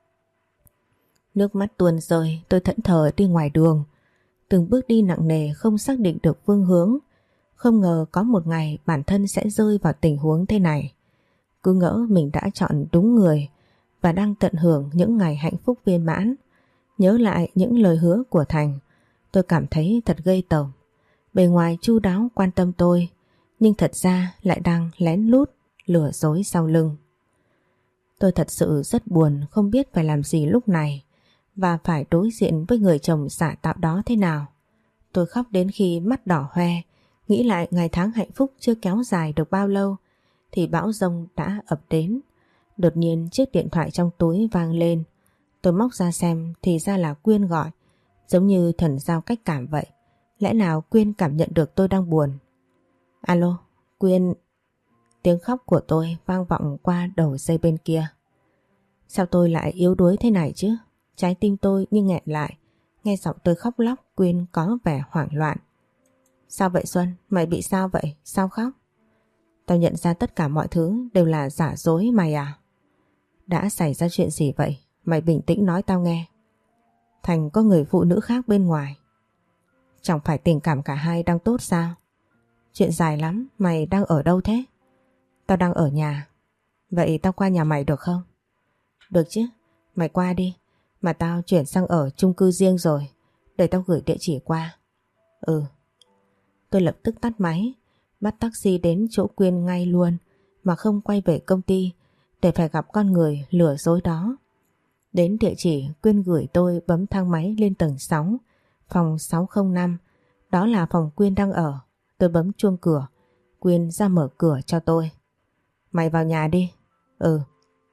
Nước mắt tuôn rơi, tôi thẫn thờ đi ngoài đường. Từng bước đi nặng nề không xác định được phương hướng. Không ngờ có một ngày bản thân sẽ rơi vào tình huống thế này. Cứ ngỡ mình đã chọn đúng người và đang tận hưởng những ngày hạnh phúc viên mãn. Nhớ lại những lời hứa của Thành, tôi cảm thấy thật ghê tởm. Bề ngoài chu đáo quan tâm tôi, nhưng thật ra lại đang lén lút lừa dối sau lưng. Tôi thật sự rất buồn, không biết phải làm gì lúc này và phải đối diện với người chồng giả tạo đó thế nào. Tôi khóc đến khi mắt đỏ hoe, nghĩ lại ngày tháng hạnh phúc chưa kéo dài được bao lâu thì bão giông đã ập đến. Đột nhiên chiếc điện thoại trong túi vang lên. Tôi móc ra xem thì ra là Quyên gọi, giống như thần giao cách cảm vậy. Lẽ nào Quyên cảm nhận được tôi đang buồn? Alo, Quyên. Tiếng khóc của tôi vang vọng qua đầu dây bên kia. Sao tôi lại yếu đuối thế này chứ? Trái tim tôi như nghẹn lại. Nghe giọng tôi khóc lóc, Quyên có vẻ hoảng loạn. Sao vậy Xuân? Mày bị sao vậy? Sao khóc? Tao nhận ra tất cả mọi thứ đều là giả dối mày à? Đã xảy ra chuyện gì vậy? Mày bình tĩnh nói tao nghe. Thành có người phụ nữ khác bên ngoài. Chẳng phải tình cảm cả hai đang tốt sao? Chuyện dài lắm, mày đang ở đâu thế? Tao đang ở nhà. Vậy tao qua nhà mày được không? Được chứ, mày qua đi. Mà tao chuyển sang ở chung cư riêng rồi. Để tao gửi địa chỉ qua. Ừ. Tôi lập tức tắt máy, bắt taxi đến chỗ Quyên ngay luôn mà không quay về công ty để phải gặp con người lừa dối đó. Đến địa chỉ Quyên gửi tôi bấm thang máy lên tầng 6, phòng 605. Đó là phòng Quyên đang ở. Tôi bấm chuông cửa, Quyên ra mở cửa cho tôi. Mày vào nhà đi. Ừ.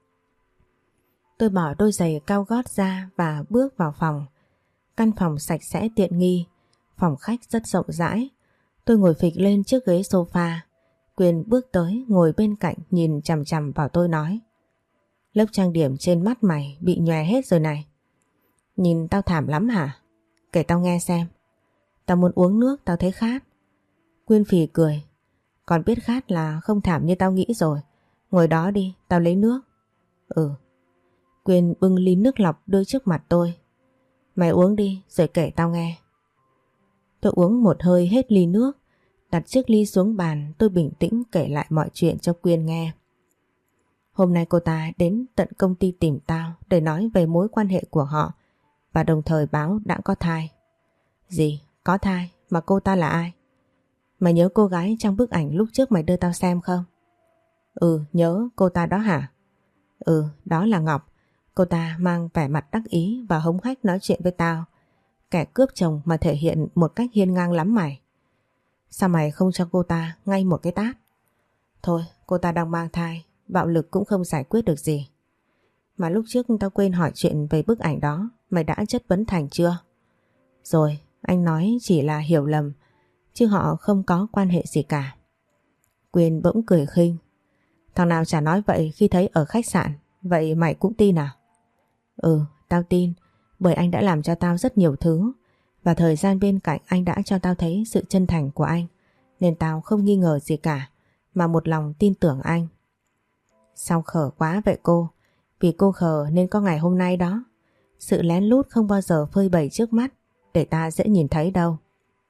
Tôi bỏ đôi giày cao gót ra và bước vào phòng. Căn phòng sạch sẽ tiện nghi, phòng khách rất rộng rãi. Tôi ngồi phịch lên chiếc ghế sofa. Quyên bước tới ngồi bên cạnh nhìn chằm chằm vào tôi nói. Lớp trang điểm trên mắt mày bị nhòe hết rồi này. Nhìn tao thảm lắm hả? Kể tao nghe xem. Tao muốn uống nước, tao thấy khát. Quyên phì cười. Còn biết khát là không thảm như tao nghĩ rồi. Ngồi đó đi, tao lấy nước. Ừ. Quyên bưng ly nước lọc đưa trước mặt tôi. Mày uống đi rồi kể tao nghe. Tôi uống một hơi hết ly nước. Đặt chiếc ly xuống bàn, tôi bình tĩnh kể lại mọi chuyện cho Quyên nghe. Hôm nay cô ta đến tận công ty tìm tao để nói về mối quan hệ của họ và đồng thời báo đã có thai. Gì? Có thai? Mà cô ta là ai? Mày nhớ cô gái trong bức ảnh lúc trước mày đưa tao xem không? Ừ, nhớ cô ta đó hả? Ừ, đó là Ngọc. Cô ta mang vẻ mặt đắc ý và hống hách nói chuyện với tao. Kẻ cướp chồng mà thể hiện một cách hiên ngang lắm mày. Sao mày không cho cô ta ngay một cái tát? Thôi, cô ta đang mang thai, bạo lực cũng không giải quyết được gì. Mà lúc trước tao quên hỏi chuyện về bức ảnh đó, mày đã chất vấn Thành chưa? Rồi, anh nói chỉ là hiểu lầm, chứ họ không có quan hệ gì cả. Quyên bỗng cười khinh. Thằng nào chả nói vậy khi thấy ở khách sạn, vậy mày cũng tin à? Ừ, tao tin, bởi anh đã làm cho tao rất nhiều thứ, và thời gian bên cạnh anh đã cho tao thấy sự chân thành của anh, nên tao không nghi ngờ gì cả, mà một lòng tin tưởng anh. Sao khờ quá vậy cô? Vì cô khờ nên có ngày hôm nay đó. Sự lén lút không bao giờ phơi bày trước mắt để ta dễ nhìn thấy đâu.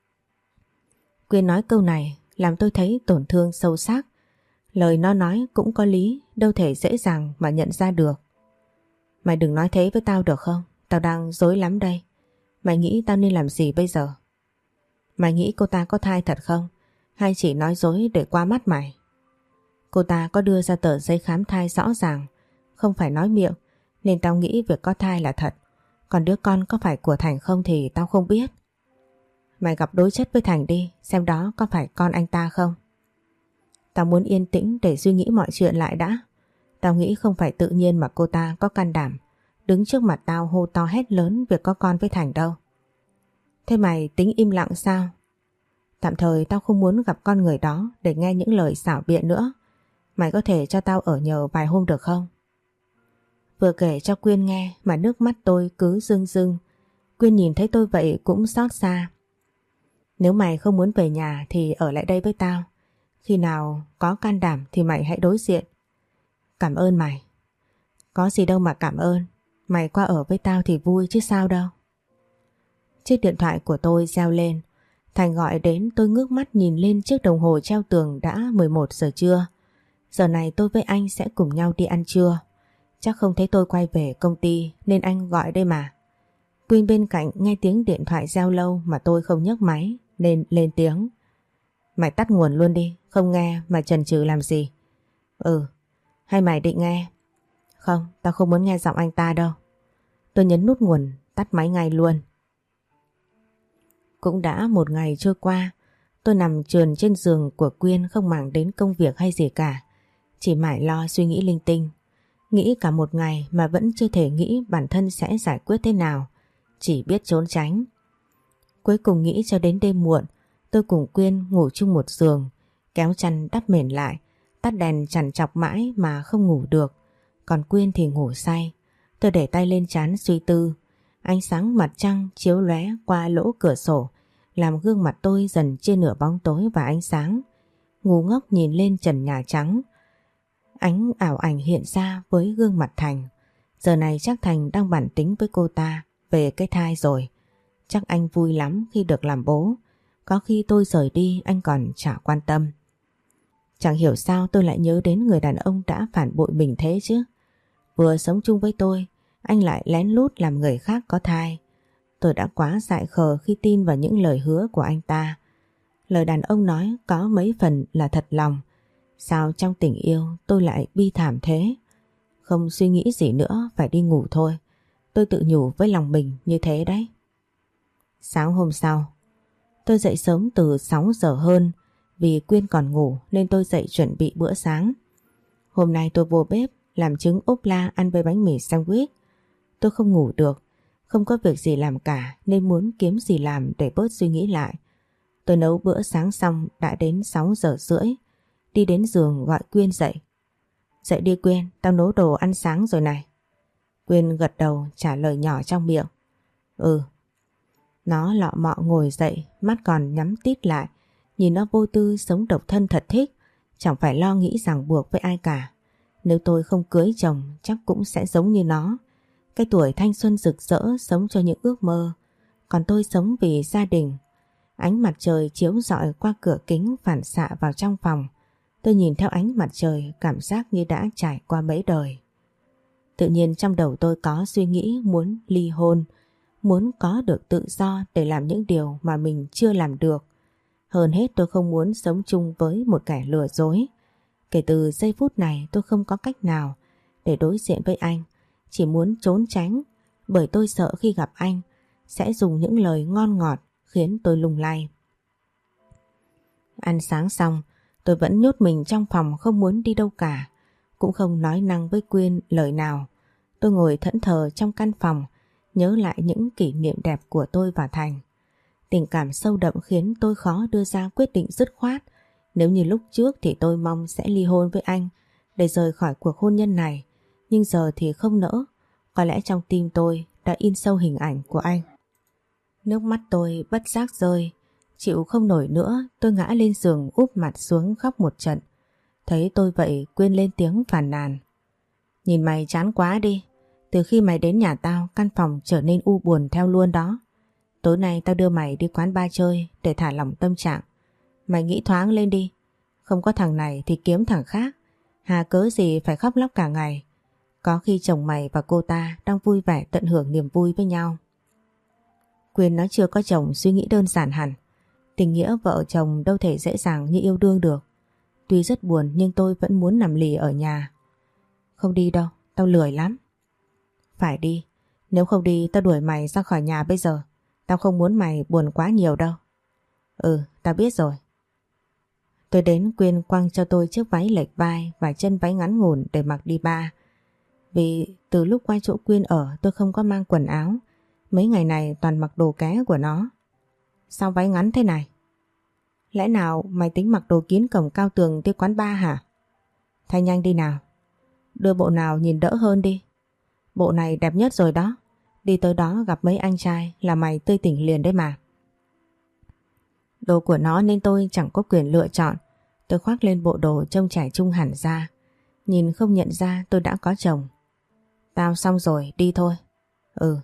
Quyên nói câu này làm tôi thấy tổn thương sâu sắc. Lời nó nói cũng có lý, đâu thể dễ dàng mà nhận ra được. Mày đừng nói thế với tao được không? Tao đang rối lắm đây. Mày nghĩ tao nên làm gì bây giờ? Mày nghĩ cô ta có thai thật không? Hay chỉ nói dối để qua mắt mày? Cô ta có đưa ra tờ giấy khám thai rõ ràng, không phải nói miệng, nên tao nghĩ việc có thai là thật. Còn đứa con có phải của Thành không thì tao không biết. Mày gặp đối chất với Thành đi, xem đó có phải con anh ta không. Tao muốn yên tĩnh để suy nghĩ mọi chuyện lại đã. Tao nghĩ không phải tự nhiên mà cô ta có can đảm đứng trước mặt tao hô to hét lớn việc có con với Thành đâu. Thế mày tính im lặng sao? Tạm thời tao không muốn gặp con người đó để nghe những lời xảo biện nữa. Mày có thể cho tao ở nhờ vài hôm được không? Vừa kể cho Quyên nghe mà nước mắt tôi cứ rưng rưng. Quyên nhìn thấy tôi vậy cũng xót xa. Nếu mày không muốn về nhà thì ở lại đây với tao. Khi nào có can đảm thì mày hãy đối diện. Cảm ơn mày. Có gì đâu mà cảm ơn. Mày qua ở với tao thì vui chứ sao đâu. Chiếc điện thoại của tôi reo lên. Thành gọi đến, tôi ngước mắt nhìn lên chiếc đồng hồ treo tường đã 11 giờ trưa. Giờ này tôi với anh sẽ cùng nhau đi ăn trưa. Chắc không thấy tôi quay về công ty nên anh gọi đây mà. Quyên bên cạnh nghe tiếng điện thoại reo lâu mà tôi không nhấc máy nên lên tiếng. Mày tắt nguồn luôn đi, không nghe mà chần chừ làm gì. Ừ, hay mày định nghe? Không, tao không muốn nghe giọng anh ta đâu. Tôi nhấn nút nguồn, tắt máy ngay luôn. Cũng đã một ngày trôi qua, tôi nằm trườn trên giường của Quyên không màng đến công việc hay gì cả. Chỉ mải lo suy nghĩ linh tinh. Nghĩ cả một ngày mà vẫn chưa thể nghĩ bản thân sẽ giải quyết thế nào. Chỉ biết trốn tránh. Cuối cùng nghĩ cho đến đêm muộn, tôi cùng Quyên ngủ chung một giường, kéo chăn đắp mền lại, tắt đèn chằn chọc mãi mà không ngủ được. Còn Quyên thì ngủ say. Tôi để tay lên trán suy tư. Ánh sáng mặt trăng chiếu lóe qua lỗ cửa sổ, làm gương mặt tôi dần chia nửa bóng tối và ánh sáng. Ngu ngốc nhìn lên trần nhà trắng. Ánh ảo ảnh hiện ra với gương mặt Thành. Giờ này chắc Thành đang bản tính với cô ta về cái thai rồi. Chắc anh vui lắm khi được làm bố. Có khi tôi rời đi anh còn chả quan tâm. Chẳng hiểu sao tôi lại nhớ đến người đàn ông đã phản bội mình thế chứ. Vừa sống chung với tôi, anh lại lén lút làm người khác có thai. Tôi đã quá dại khờ khi tin vào những lời hứa của anh ta. Lời đàn ông nói có mấy phần là thật lòng. Sao trong tình yêu tôi lại bi thảm thế? Không suy nghĩ gì nữa, phải đi ngủ thôi. Tôi tự nhủ với lòng mình như thế đấy. Sáng hôm sau, tôi dậy sớm từ 6 giờ hơn. Vì Quyên còn ngủ nên tôi dậy chuẩn bị bữa sáng. Hôm nay tôi vô bếp làm trứng ốp la ăn với bánh mì sandwich. Tôi không ngủ được, không có việc gì làm cả nên muốn kiếm gì làm để bớt suy nghĩ lại. Tôi nấu bữa sáng xong đã đến 6 giờ rưỡi. Đi đến giường gọi Quyên dậy. Dậy đi Quyên, tao nấu đồ ăn sáng rồi này. Quyên gật đầu trả lời nhỏ trong miệng. Ừ. Nó lọ mọ ngồi dậy, mắt còn nhắm tít lại. Nhìn nó vô tư sống độc thân thật thích. Chẳng phải lo nghĩ ràng buộc với ai cả. Nếu tôi không cưới chồng chắc cũng sẽ giống như nó. Cái tuổi thanh xuân rực rỡ sống cho những ước mơ. Còn tôi sống vì gia đình. Ánh mặt trời chiếu rọi qua cửa kính phản xạ vào trong phòng. Tôi nhìn theo ánh mặt trời cảm giác như đã trải qua mấy đời. Tự nhiên trong đầu tôi có suy nghĩ muốn ly hôn. Muốn có được tự do để làm những điều mà mình chưa làm được. Hơn hết tôi không muốn sống chung với một kẻ lừa dối. Kể từ giây phút này tôi không có cách nào để đối diện với anh. Chỉ muốn trốn tránh bởi tôi sợ khi gặp anh sẽ dùng những lời ngon ngọt khiến tôi lung lay. Ăn sáng xong tôi vẫn nhốt mình trong phòng không muốn đi đâu cả. Cũng không nói năng với Quyên lời nào. Tôi ngồi thẫn thờ trong căn phòng nhớ lại những kỷ niệm đẹp của tôi và Thành. Tình cảm sâu đậm khiến tôi khó đưa ra quyết định dứt khoát. Nếu như lúc trước thì tôi mong sẽ ly hôn với anh để rời khỏi cuộc hôn nhân này. Nhưng giờ thì không nỡ. Có lẽ trong tim tôi đã in sâu hình ảnh của anh. Nước mắt tôi bất giác rơi. Chịu không nổi nữa, tôi ngã lên giường úp mặt xuống khóc một trận. Thấy tôi vậy Quyên lên tiếng phàn nàn. Nhìn mày chán quá đi. Từ khi mày đến nhà tao, căn phòng trở nên u buồn theo luôn đó. Tối nay tao đưa mày đi quán bar chơi để thả lỏng tâm trạng. Mày nghĩ thoáng lên đi. Không có thằng này thì kiếm thằng khác. Hà cớ gì phải khóc lóc cả ngày. Có khi chồng mày và cô ta đang vui vẻ tận hưởng niềm vui với nhau. Quyên nó chưa có chồng suy nghĩ đơn giản hẳn. Tình nghĩa vợ chồng đâu thể dễ dàng như yêu đương được. Tuy rất buồn nhưng tôi vẫn muốn nằm lì ở nhà. Không đi đâu, tao lười lắm. Phải đi, nếu không đi tao đuổi mày ra khỏi nhà bây giờ. Tao không muốn mày buồn quá nhiều đâu, Ừ, tao biết rồi. Tôi đến Quyên quăng cho tôi chiếc váy lệch vai và chân váy ngắn ngủn để mặc đi bar. Vì từ lúc qua chỗ Quyên ở tôi không có mang quần áo. Mấy ngày này toàn mặc đồ ké của nó. Sao váy ngắn thế này? Lẽ nào mày tính mặc đồ kín cổng cao tường tới quán bar hả? Thay nhanh đi nào. Đưa bộ nào nhìn đỡ hơn đi. Bộ này đẹp nhất rồi đó. Đi tới đó gặp mấy anh trai là mày tươi tỉnh liền đấy mà. Đồ của nó nên tôi chẳng có quyền lựa chọn. Tôi khoác lên bộ đồ trông trẻ trung hẳn ra. Nhìn không nhận ra tôi đã có chồng. Tao xong rồi, đi thôi. Ừ.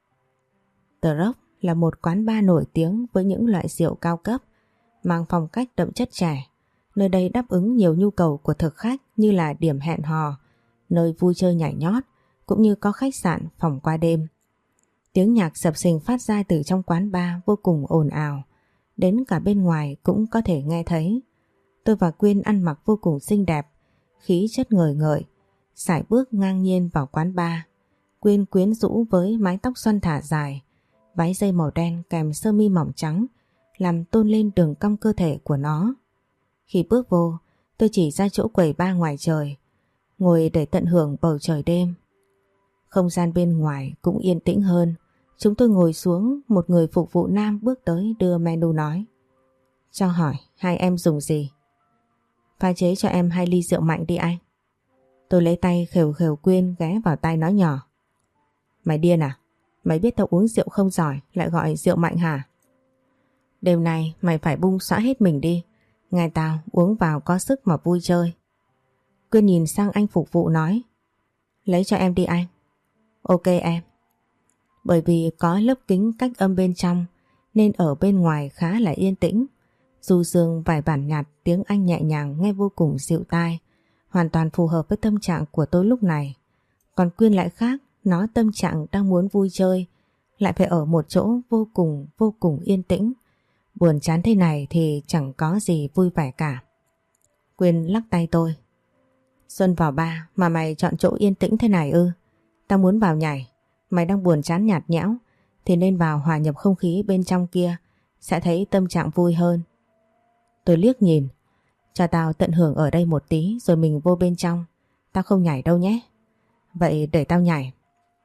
The Rock là một quán bar nổi tiếng với những loại rượu cao cấp, mang phong cách đậm chất trẻ. Nơi đây đáp ứng nhiều nhu cầu của thực khách như là điểm hẹn hò, nơi vui chơi nhảy nhót, cũng như có khách sạn, phòng qua đêm. Tiếng nhạc sập sình phát ra từ trong quán bar vô cùng ồn ào, đến cả bên ngoài cũng có thể nghe thấy. Tôi và Quyên ăn mặc vô cùng xinh đẹp, khí chất ngời ngợi, sải bước ngang nhiên vào quán bar. Quyên quyến rũ với mái tóc xoăn thả dài, váy dây màu đen kèm sơ mi mỏng trắng, làm tôn lên đường cong cơ thể của nó. Khi bước vô, tôi chỉ ra chỗ quầy bar ngoài trời, ngồi để tận hưởng bầu trời đêm. Không gian bên ngoài cũng yên tĩnh hơn. Chúng tôi ngồi xuống, một người phục vụ nam bước tới đưa menu nói. Cho hỏi, hai em dùng gì? Pha chế cho em 2 ly rượu mạnh đi anh. Tôi lấy tay khều khều Quyên ghé vào tai nói nhỏ. Mày điên à? Mày biết tao uống rượu không giỏi lại gọi rượu mạnh hả? Đêm nay mày phải bung xõa hết mình đi. Nghe tao uống vào có sức mà vui chơi. Quyên nhìn sang anh phục vụ nói. Lấy cho em đi anh. Ok em. Bởi vì có lớp kính cách âm bên trong nên ở bên ngoài khá là yên tĩnh. Du dương vài bản nhạc tiếng Anh nhẹ nhàng nghe vô cùng dịu tai, hoàn toàn phù hợp với tâm trạng của tôi lúc này. Còn Quyên lại khác, nó tâm trạng đang muốn vui chơi, lại phải ở một chỗ vô cùng yên tĩnh. Buồn chán thế này thì chẳng có gì vui vẻ cả. Quyên lắc tay tôi. Xuân vào bar mà mày chọn chỗ yên tĩnh thế này ư? Tao muốn vào nhảy. Mày đang buồn chán nhạt nhẽo thì nên vào hòa nhập không khí bên trong kia, sẽ thấy tâm trạng vui hơn. Tôi liếc nhìn. Cho tao tận hưởng ở đây một tí rồi mình vô bên trong. Tao không nhảy đâu nhé. Vậy để tao nhảy.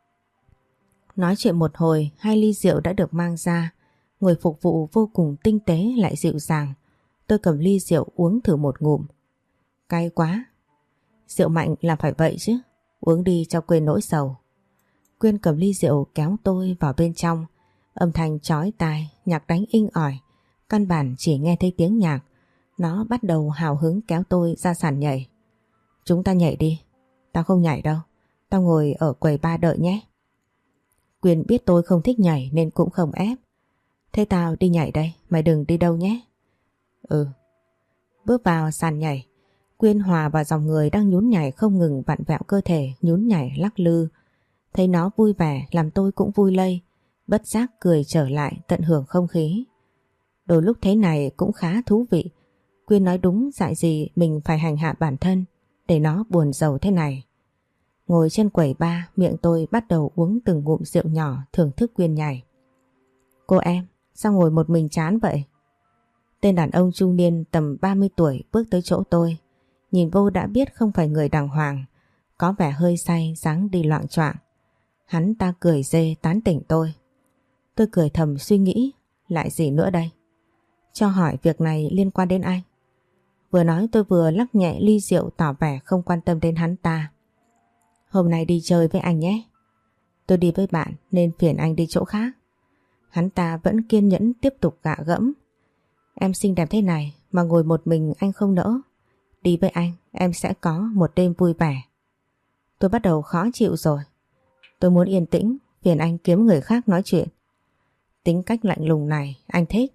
Nói chuyện một hồi, 2 ly rượu đã được mang ra. Người phục vụ vô cùng tinh tế lại dịu dàng. Tôi cầm ly rượu uống thử một ngụm. Cay quá. Rượu mạnh là phải vậy chứ. Uống đi cho quên nỗi sầu. Quyên cầm ly rượu kéo tôi vào bên trong. Âm thanh chói tai, nhạc đánh inh ỏi. Căn bản chỉ nghe thấy tiếng nhạc. Nó bắt đầu hào hứng kéo tôi ra sàn nhảy. Chúng ta nhảy đi. Tao không nhảy đâu. Tao ngồi ở quầy bar đợi nhé. Quyên biết tôi không thích nhảy nên cũng không ép. Thế tao đi nhảy đây, mày đừng đi đâu nhé. Ừ. Bước vào sàn nhảy, Quyên hòa vào dòng người đang nhún nhảy không ngừng vặn vẹo cơ thể, nhún nhảy lắc lư. Thấy nó vui vẻ làm tôi cũng vui lây, bất giác cười trở lại tận hưởng không khí. Đôi lúc thế này cũng khá thú vị. Quyên nói đúng, dại gì mình phải hành hạ bản thân để nó buồn rầu thế này. Ngồi trên quầy bar, miệng tôi bắt đầu uống từng ngụm rượu nhỏ thưởng thức Quyên nhảy. Cô em, sao ngồi một mình chán vậy? Tên đàn ông trung niên tầm 30 tuổi bước tới chỗ tôi. Nhìn vô đã biết không phải người đàng hoàng, có vẻ hơi say, dáng đi loạng choạng. Hắn ta cười rê tán tỉnh tôi. Tôi cười thầm suy nghĩ, lại gì nữa đây? Cho hỏi việc này liên quan đến anh. Vừa nói tôi vừa lắc nhẹ ly rượu tỏ vẻ không quan tâm đến hắn ta. Hôm nay đi chơi với anh nhé. Tôi đi với bạn nên phiền anh đi chỗ khác. Hắn ta vẫn kiên nhẫn tiếp tục gạ gẫm. Em xinh đẹp thế này mà ngồi một mình anh không nỡ. Đi với anh em sẽ có một đêm vui vẻ. Tôi bắt đầu khó chịu rồi. Tôi muốn yên tĩnh, phiền anh kiếm người khác nói chuyện. Tính cách lạnh lùng này anh thích.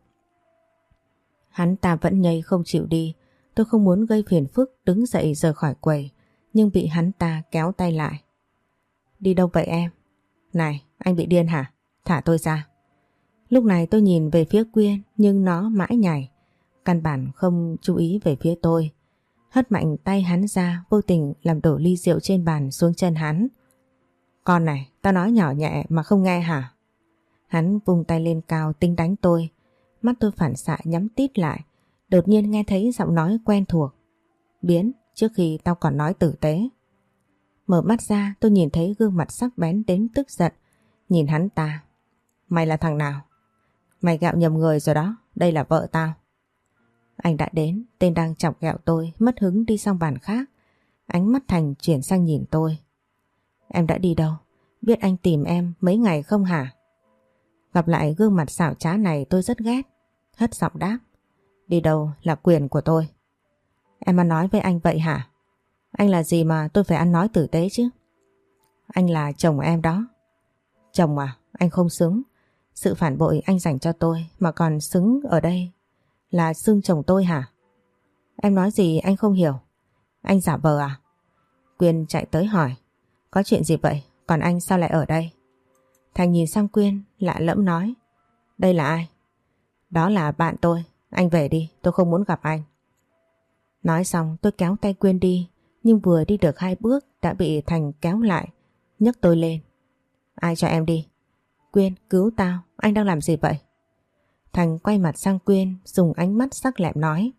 Hắn ta vẫn nhây không chịu đi. Tôi không muốn gây phiền phức đứng dậy rời khỏi quầy, nhưng bị hắn ta kéo tay lại. Đi đâu vậy em? Này, anh bị điên hả? Thả tôi ra. Lúc này tôi nhìn về phía Quyên nhưng nó mãi nhảy, căn bản không chú ý về phía tôi. Hất mạnh tay hắn ra, vô tình làm đổ ly rượu trên bàn xuống chân hắn. Con này, tao nói nhỏ nhẹ mà không nghe hả? Hắn vung tay lên cao tính đánh tôi. mắt tôi phản xạ nhắm tít lại. Đột nhiên nghe thấy giọng nói quen thuộc. Biến, trước khi tao còn nói tử tế. Mở mắt ra tôi nhìn thấy gương mặt sắc bén đến tức giận. Nhìn hắn ta. Mày là thằng nào? Mày gẹo nhầm người rồi đó, đây là vợ tao. Anh đã đến, tên đang chọc ghẹo tôi mất hứng đi sang bàn khác. Ánh mắt Thành chuyển sang nhìn tôi. Em đã đi đâu? Biết anh tìm em mấy ngày không hả? Gặp lại gương mặt xảo trá này tôi rất ghét. Hất giọng đáp. Đi đâu là quyền của tôi. Em ăn nói với anh vậy hả? Anh là gì mà tôi phải ăn nói tử tế chứ? Anh là chồng em đó. Chồng à? Anh không xứng. Sự phản bội anh dành cho tôi mà còn xứng ở đây là xưng chồng tôi hả? Em nói gì anh không hiểu. Anh giả vờ à? Quyên chạy tới hỏi. Có chuyện gì vậy? Còn anh sao lại ở đây? Thành nhìn sang Quyên lạ lẫm nói. Đây là ai? Đó là bạn tôi. Anh về đi, tôi không muốn gặp anh. Nói xong tôi kéo tay Quyên đi. Nhưng vừa đi được 2 bước đã bị Thành kéo lại, nhấc tôi lên. Ai cho em đi? Quyên, cứu tao, anh đang làm gì vậy? Thành quay mặt sang Quyên, dùng ánh mắt sắc lẹm nói.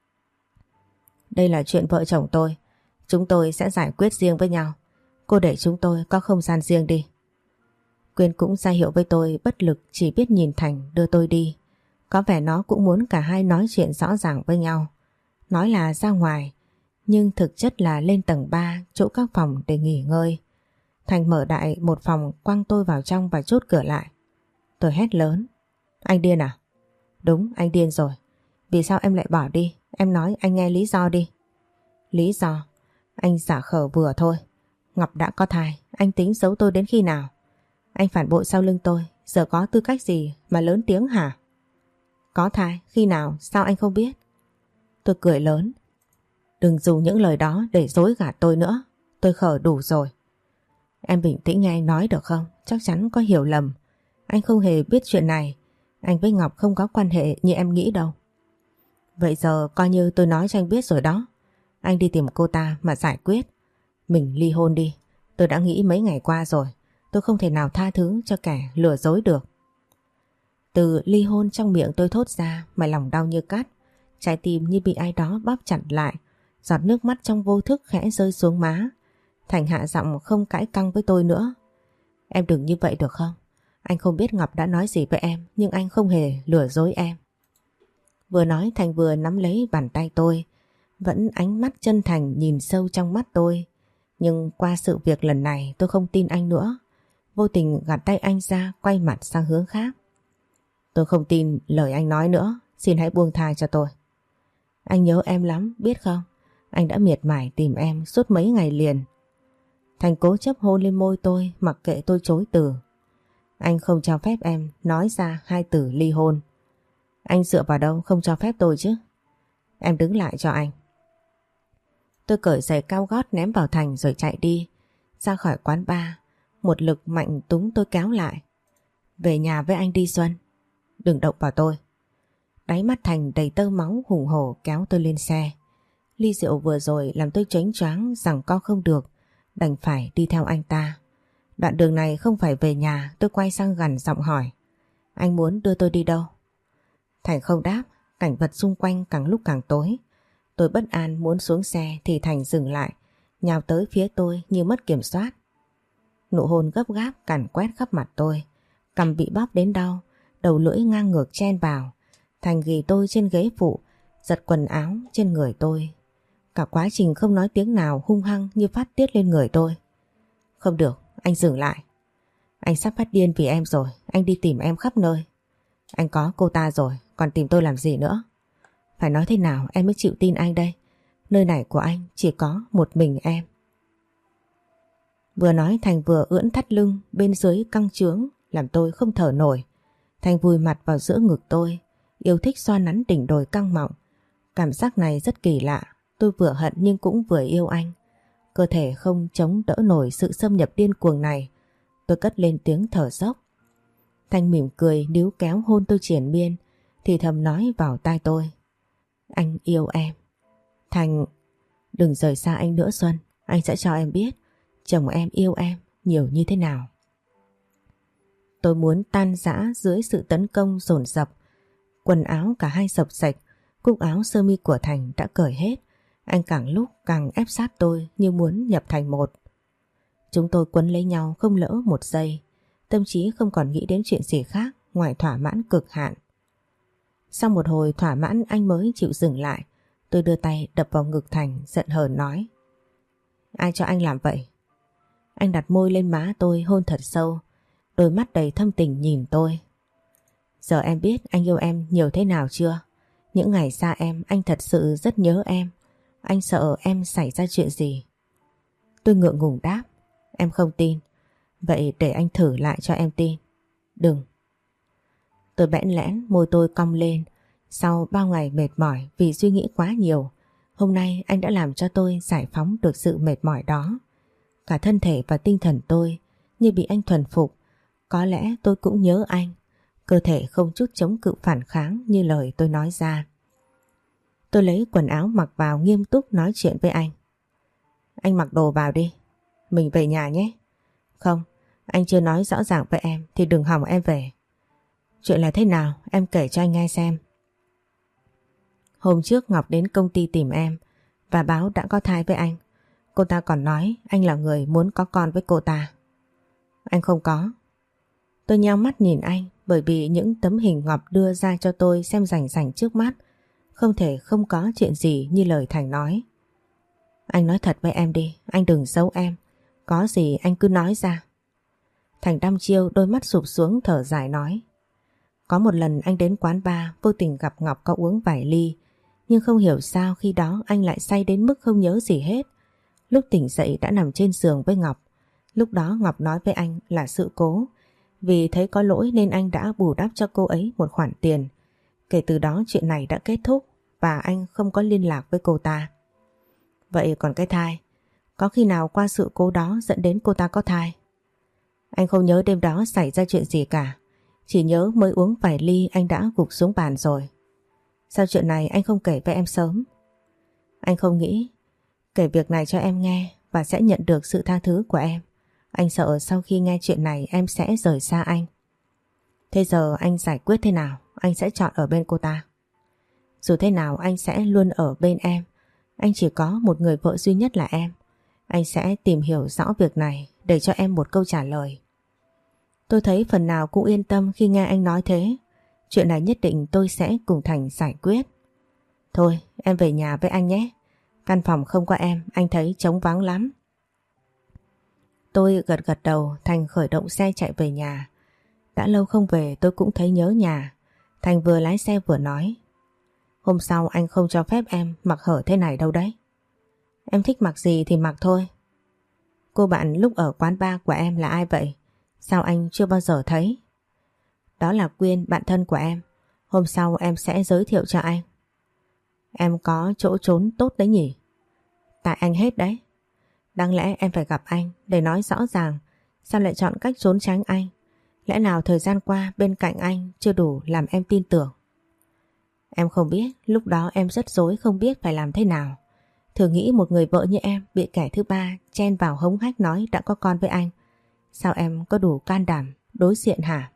Đây là chuyện vợ chồng tôi. Chúng tôi sẽ giải quyết riêng với nhau. Cô để chúng tôi có không gian riêng đi. Quyên cũng ra hiệu với tôi, bất lực chỉ biết nhìn Thành đưa tôi đi. Có vẻ nó cũng muốn cả hai nói chuyện rõ ràng với nhau. Nói là ra ngoài, nhưng thực chất là lên tầng 3 chỗ các phòng để nghỉ ngơi. Thành mở đại một phòng quăng tôi vào trong và chốt cửa lại. Tôi hét lớn. Anh điên à? Đúng, anh điên rồi. Vì sao em lại bỏ đi? Em nói anh nghe lý do đi. Lý do? Anh giả khờ vừa thôi. Ngọc đã có thai, anh tính giấu tôi đến khi nào? Anh phản bội sau lưng tôi, giờ có tư cách gì mà lớn tiếng hả? Có thai, khi nào, sao anh không biết? Tôi cười lớn. Đừng dùng những lời đó để dối gạt tôi nữa. Tôi khờ đủ rồi. Em bình tĩnh nghe anh nói được không? Chắc chắn có hiểu lầm. Anh không hề biết chuyện này. Anh với Ngọc không có quan hệ như em nghĩ đâu. Vậy giờ coi như tôi nói cho anh biết rồi đó. Anh đi tìm cô ta mà giải quyết. Mình ly hôn đi. Tôi đã nghĩ mấy ngày qua rồi. Tôi không thể nào tha thứ cho kẻ lừa dối được. Từ ly hôn trong miệng tôi thốt ra mà lòng đau như cắt. Trái tim như bị ai đó bóp chặt lại. Giọt nước mắt trong vô thức khẽ rơi xuống má. Thành hạ giọng không cãi căng với tôi nữa. Em đừng như vậy được không? Anh không biết Ngọc đã nói gì với em, nhưng anh không hề lừa dối em. Vừa nói Thành vừa nắm lấy bàn tay tôi. Vẫn ánh mắt chân thành nhìn sâu trong mắt tôi. Nhưng qua sự việc lần này tôi không tin anh nữa. Vô tình gạt tay anh ra, quay mặt sang hướng khác. Tôi không tin lời anh nói nữa. Xin hãy buông tha cho tôi. Anh nhớ em lắm, biết không? Anh đã miệt mài tìm em suốt mấy ngày liền. Thành cố chấp hôn lên môi tôi, mặc kệ tôi chối từ. Anh không cho phép em nói ra 2 từ ly hôn. Anh dựa vào đâu không cho phép tôi chứ? Em đứng lại cho anh. Tôi cởi giày cao gót ném vào Thành rồi chạy đi. Ra khỏi quán bar, một lực mạnh túng tôi kéo lại. Về nhà với anh đi Xuân. Đừng động vào tôi. Đáy mắt Thành đầy tơ máu hùng hổ kéo tôi lên xe. Ly rượu vừa rồi làm tôi choáng choáng rằng co không được, đành phải đi theo anh ta. Đoạn đường này không phải về nhà, tôi quay sang gằn giọng hỏi. Anh muốn đưa tôi đi đâu? Thành không đáp, cảnh vật xung quanh càng lúc càng tối. Tôi bất an muốn xuống xe thì Thành dừng lại, nhào tới phía tôi như mất kiểm soát. Nụ hôn gấp gáp càn quét khắp mặt tôi, cằm bị bóp đến đau, đầu lưỡi ngang ngược chen vào. Thành ghì tôi trên ghế phụ, giật quần áo trên người tôi. Cả quá trình không nói tiếng nào, hung hăng như phát tiết lên người tôi. Không được, anh dừng lại. Anh sắp phát điên vì em rồi, anh đi tìm em khắp nơi. Anh có cô ta rồi, còn tìm tôi làm gì nữa? Phải nói thế nào em mới chịu tin anh đây? Nơi này của anh chỉ có một mình em. Vừa nói Thành vừa ưỡn thắt lưng, bên dưới căng trướng làm tôi không thở nổi. Thành vùi mặt vào giữa ngực tôi, yêu thích xoa nắn đỉnh đồi căng mọng. Cảm giác này rất kỳ lạ, tôi vừa hận nhưng cũng vừa yêu anh. Cơ thể không chống đỡ nổi sự xâm nhập điên cuồng này. Tôi cất lên tiếng thở dốc. Thành mỉm cười níu kéo hôn tôi triền miên, thì thầm nói vào tai tôi. Anh yêu em. Thành, đừng rời xa anh nữa Xuân. Anh sẽ cho em biết chồng em yêu em nhiều như thế nào. Tôi muốn tan rã dưới sự tấn công dồn dập Quần áo cả hai xộc xệch, cúc áo sơ mi của Thành đã cởi hết. Anh càng lúc càng ép sát tôi như muốn nhập thành một. Chúng tôi quấn lấy nhau không lỡ một giây. Tâm trí không còn nghĩ đến chuyện gì khác ngoài thỏa mãn cực hạn. Sau một hồi thỏa mãn anh mới chịu dừng lại. Tôi đưa tay đập vào ngực Thành, giận hờn nói: Ai cho anh làm vậy? Anh đặt môi lên má tôi hôn thật sâu, đôi mắt đầy thâm tình nhìn tôi. Giờ em biết anh yêu em nhiều thế nào chưa? Những ngày xa em anh thật sự rất nhớ em. Anh sợ em xảy ra chuyện gì. Tôi ngượng ngùng đáp: Em không tin. Vậy để anh thử lại cho em tin. Đừng. Tôi bẽn lẽn, môi tôi cong lên. Sau bao ngày mệt mỏi vì suy nghĩ quá nhiều, hôm nay anh đã làm cho tôi giải phóng được sự mệt mỏi đó. Cả thân thể và tinh thần tôi như bị anh thuần phục. Có lẽ tôi cũng nhớ anh. Cơ thể không chút chống cự phản kháng như lời tôi nói ra. Tôi lấy quần áo mặc vào nghiêm túc nói chuyện với anh. Anh mặc đồ vào đi. Mình về nhà nhé. Không, anh chưa nói rõ ràng với em thì đừng hòng em về. Chuyện là thế nào em kể cho anh nghe xem. Hôm trước Ngọc đến công ty tìm em và báo đã có thai với anh. Cô ta còn nói anh là người muốn có con với cô ta. Anh không có. Tôi nheo mắt nhìn anh bởi vì những tấm hình Ngọc đưa ra cho tôi xem rành rành trước mắt. Không thể không có chuyện gì như lời Thành nói. Anh nói thật với em đi, anh đừng giấu em. Có gì anh cứ nói ra. Thành đăm chiêu đôi mắt sụp xuống thở dài nói. Có một lần anh đến quán bar vô tình gặp Ngọc có uống vài ly. Nhưng không hiểu sao khi đó anh lại say đến mức không nhớ gì hết. Lúc tỉnh dậy đã nằm trên giường với Ngọc. Lúc đó Ngọc nói với anh là sự cố. Vì thấy có lỗi nên anh đã bù đắp cho cô ấy một khoản tiền. Kể từ đó chuyện này đã kết thúc và anh không có liên lạc với cô ta. Vậy còn cái thai, có khi nào qua sự cố đó dẫn đến cô ta có thai? Anh không nhớ đêm đó xảy ra chuyện gì cả. Chỉ nhớ mới uống vài ly anh đã gục xuống bàn rồi. Sao chuyện này anh không kể với em sớm? Anh không nghĩ kể việc này cho em nghe và sẽ nhận được sự tha thứ của em. Anh sợ sau khi nghe chuyện này em sẽ rời xa anh. Thế giờ anh giải quyết thế nào? Anh sẽ chọn ở bên cô ta. Dù thế nào anh sẽ luôn ở bên em. Anh chỉ có một người vợ duy nhất là em. Anh sẽ tìm hiểu rõ việc này để cho em một câu trả lời. Tôi thấy phần nào cũng yên tâm khi nghe anh nói thế. Chuyện này nhất định tôi sẽ cùng Thành giải quyết. Thôi em về nhà với anh nhé. Căn phòng không có em, anh thấy trống vắng lắm. Tôi gật gật đầu, Thành khởi động xe chạy về nhà. Đã lâu không về tôi cũng thấy nhớ nhà. Thành vừa lái xe vừa nói. Hôm sau anh không cho phép em mặc hở thế này đâu đấy. Em thích mặc gì thì mặc thôi. Cô bạn lúc ở quán bar của em là ai vậy? Sao anh chưa bao giờ thấy? Đó là Quyên, bạn thân của em. Hôm sau em sẽ giới thiệu cho anh. Em có chỗ trốn tốt đấy nhỉ? Tại anh hết đấy. Đáng lẽ em phải gặp anh để nói rõ ràng. Sao lại chọn cách trốn tránh anh? Lẽ nào thời gian qua bên cạnh anh chưa đủ làm em tin tưởng? Em không biết, lúc đó em rất rối không biết phải làm thế nào. Thử nghĩ một người vợ như em bị kẻ thứ ba chen vào hống hách nói đã có con với anh. Sao em có đủ can đảm đối diện hả?